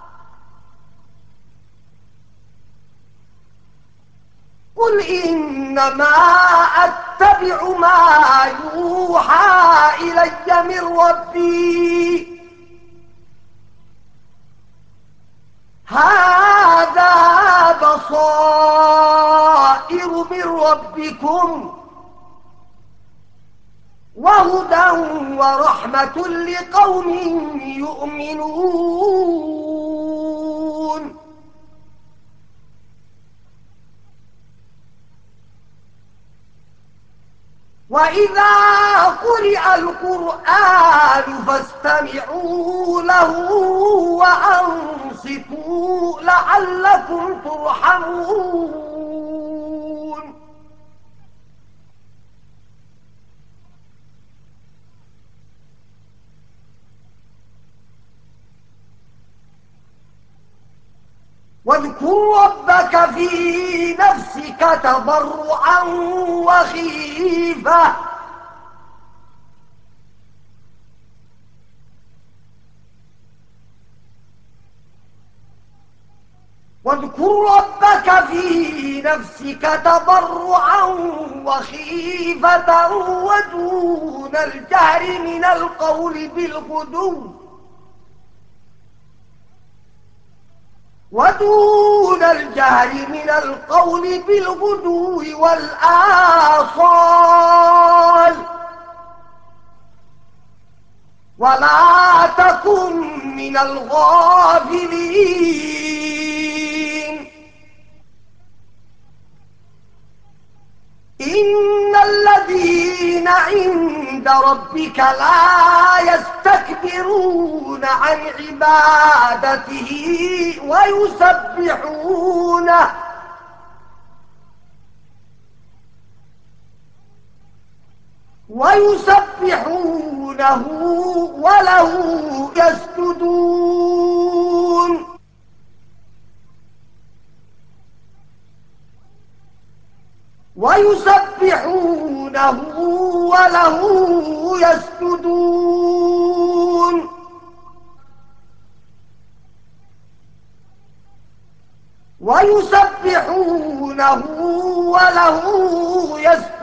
قل إنما أتبع ما يوحى إلي من ربي هذا بصائر من ربكم وهدى ورحمة لقوم يؤمنون. وإذا قرئ القرآن فاستمعوا له وأنصتوا لعلكم ترحمون. واذكر ربك في نفسك تضرعا وخيفة واذكر ربك في نفسك تضرعا وخيفة ودون الجهر من القول بالغدو ودون الجهر من القول بالغدو والآصال ولا تكن من الغافلين. الذين عند ربك لا يستكبرون عن عبادته ويسبحونه ويسبحونه وله يسجدون ويسبحونه وله يسجدون ويسبحونه وله يسجدون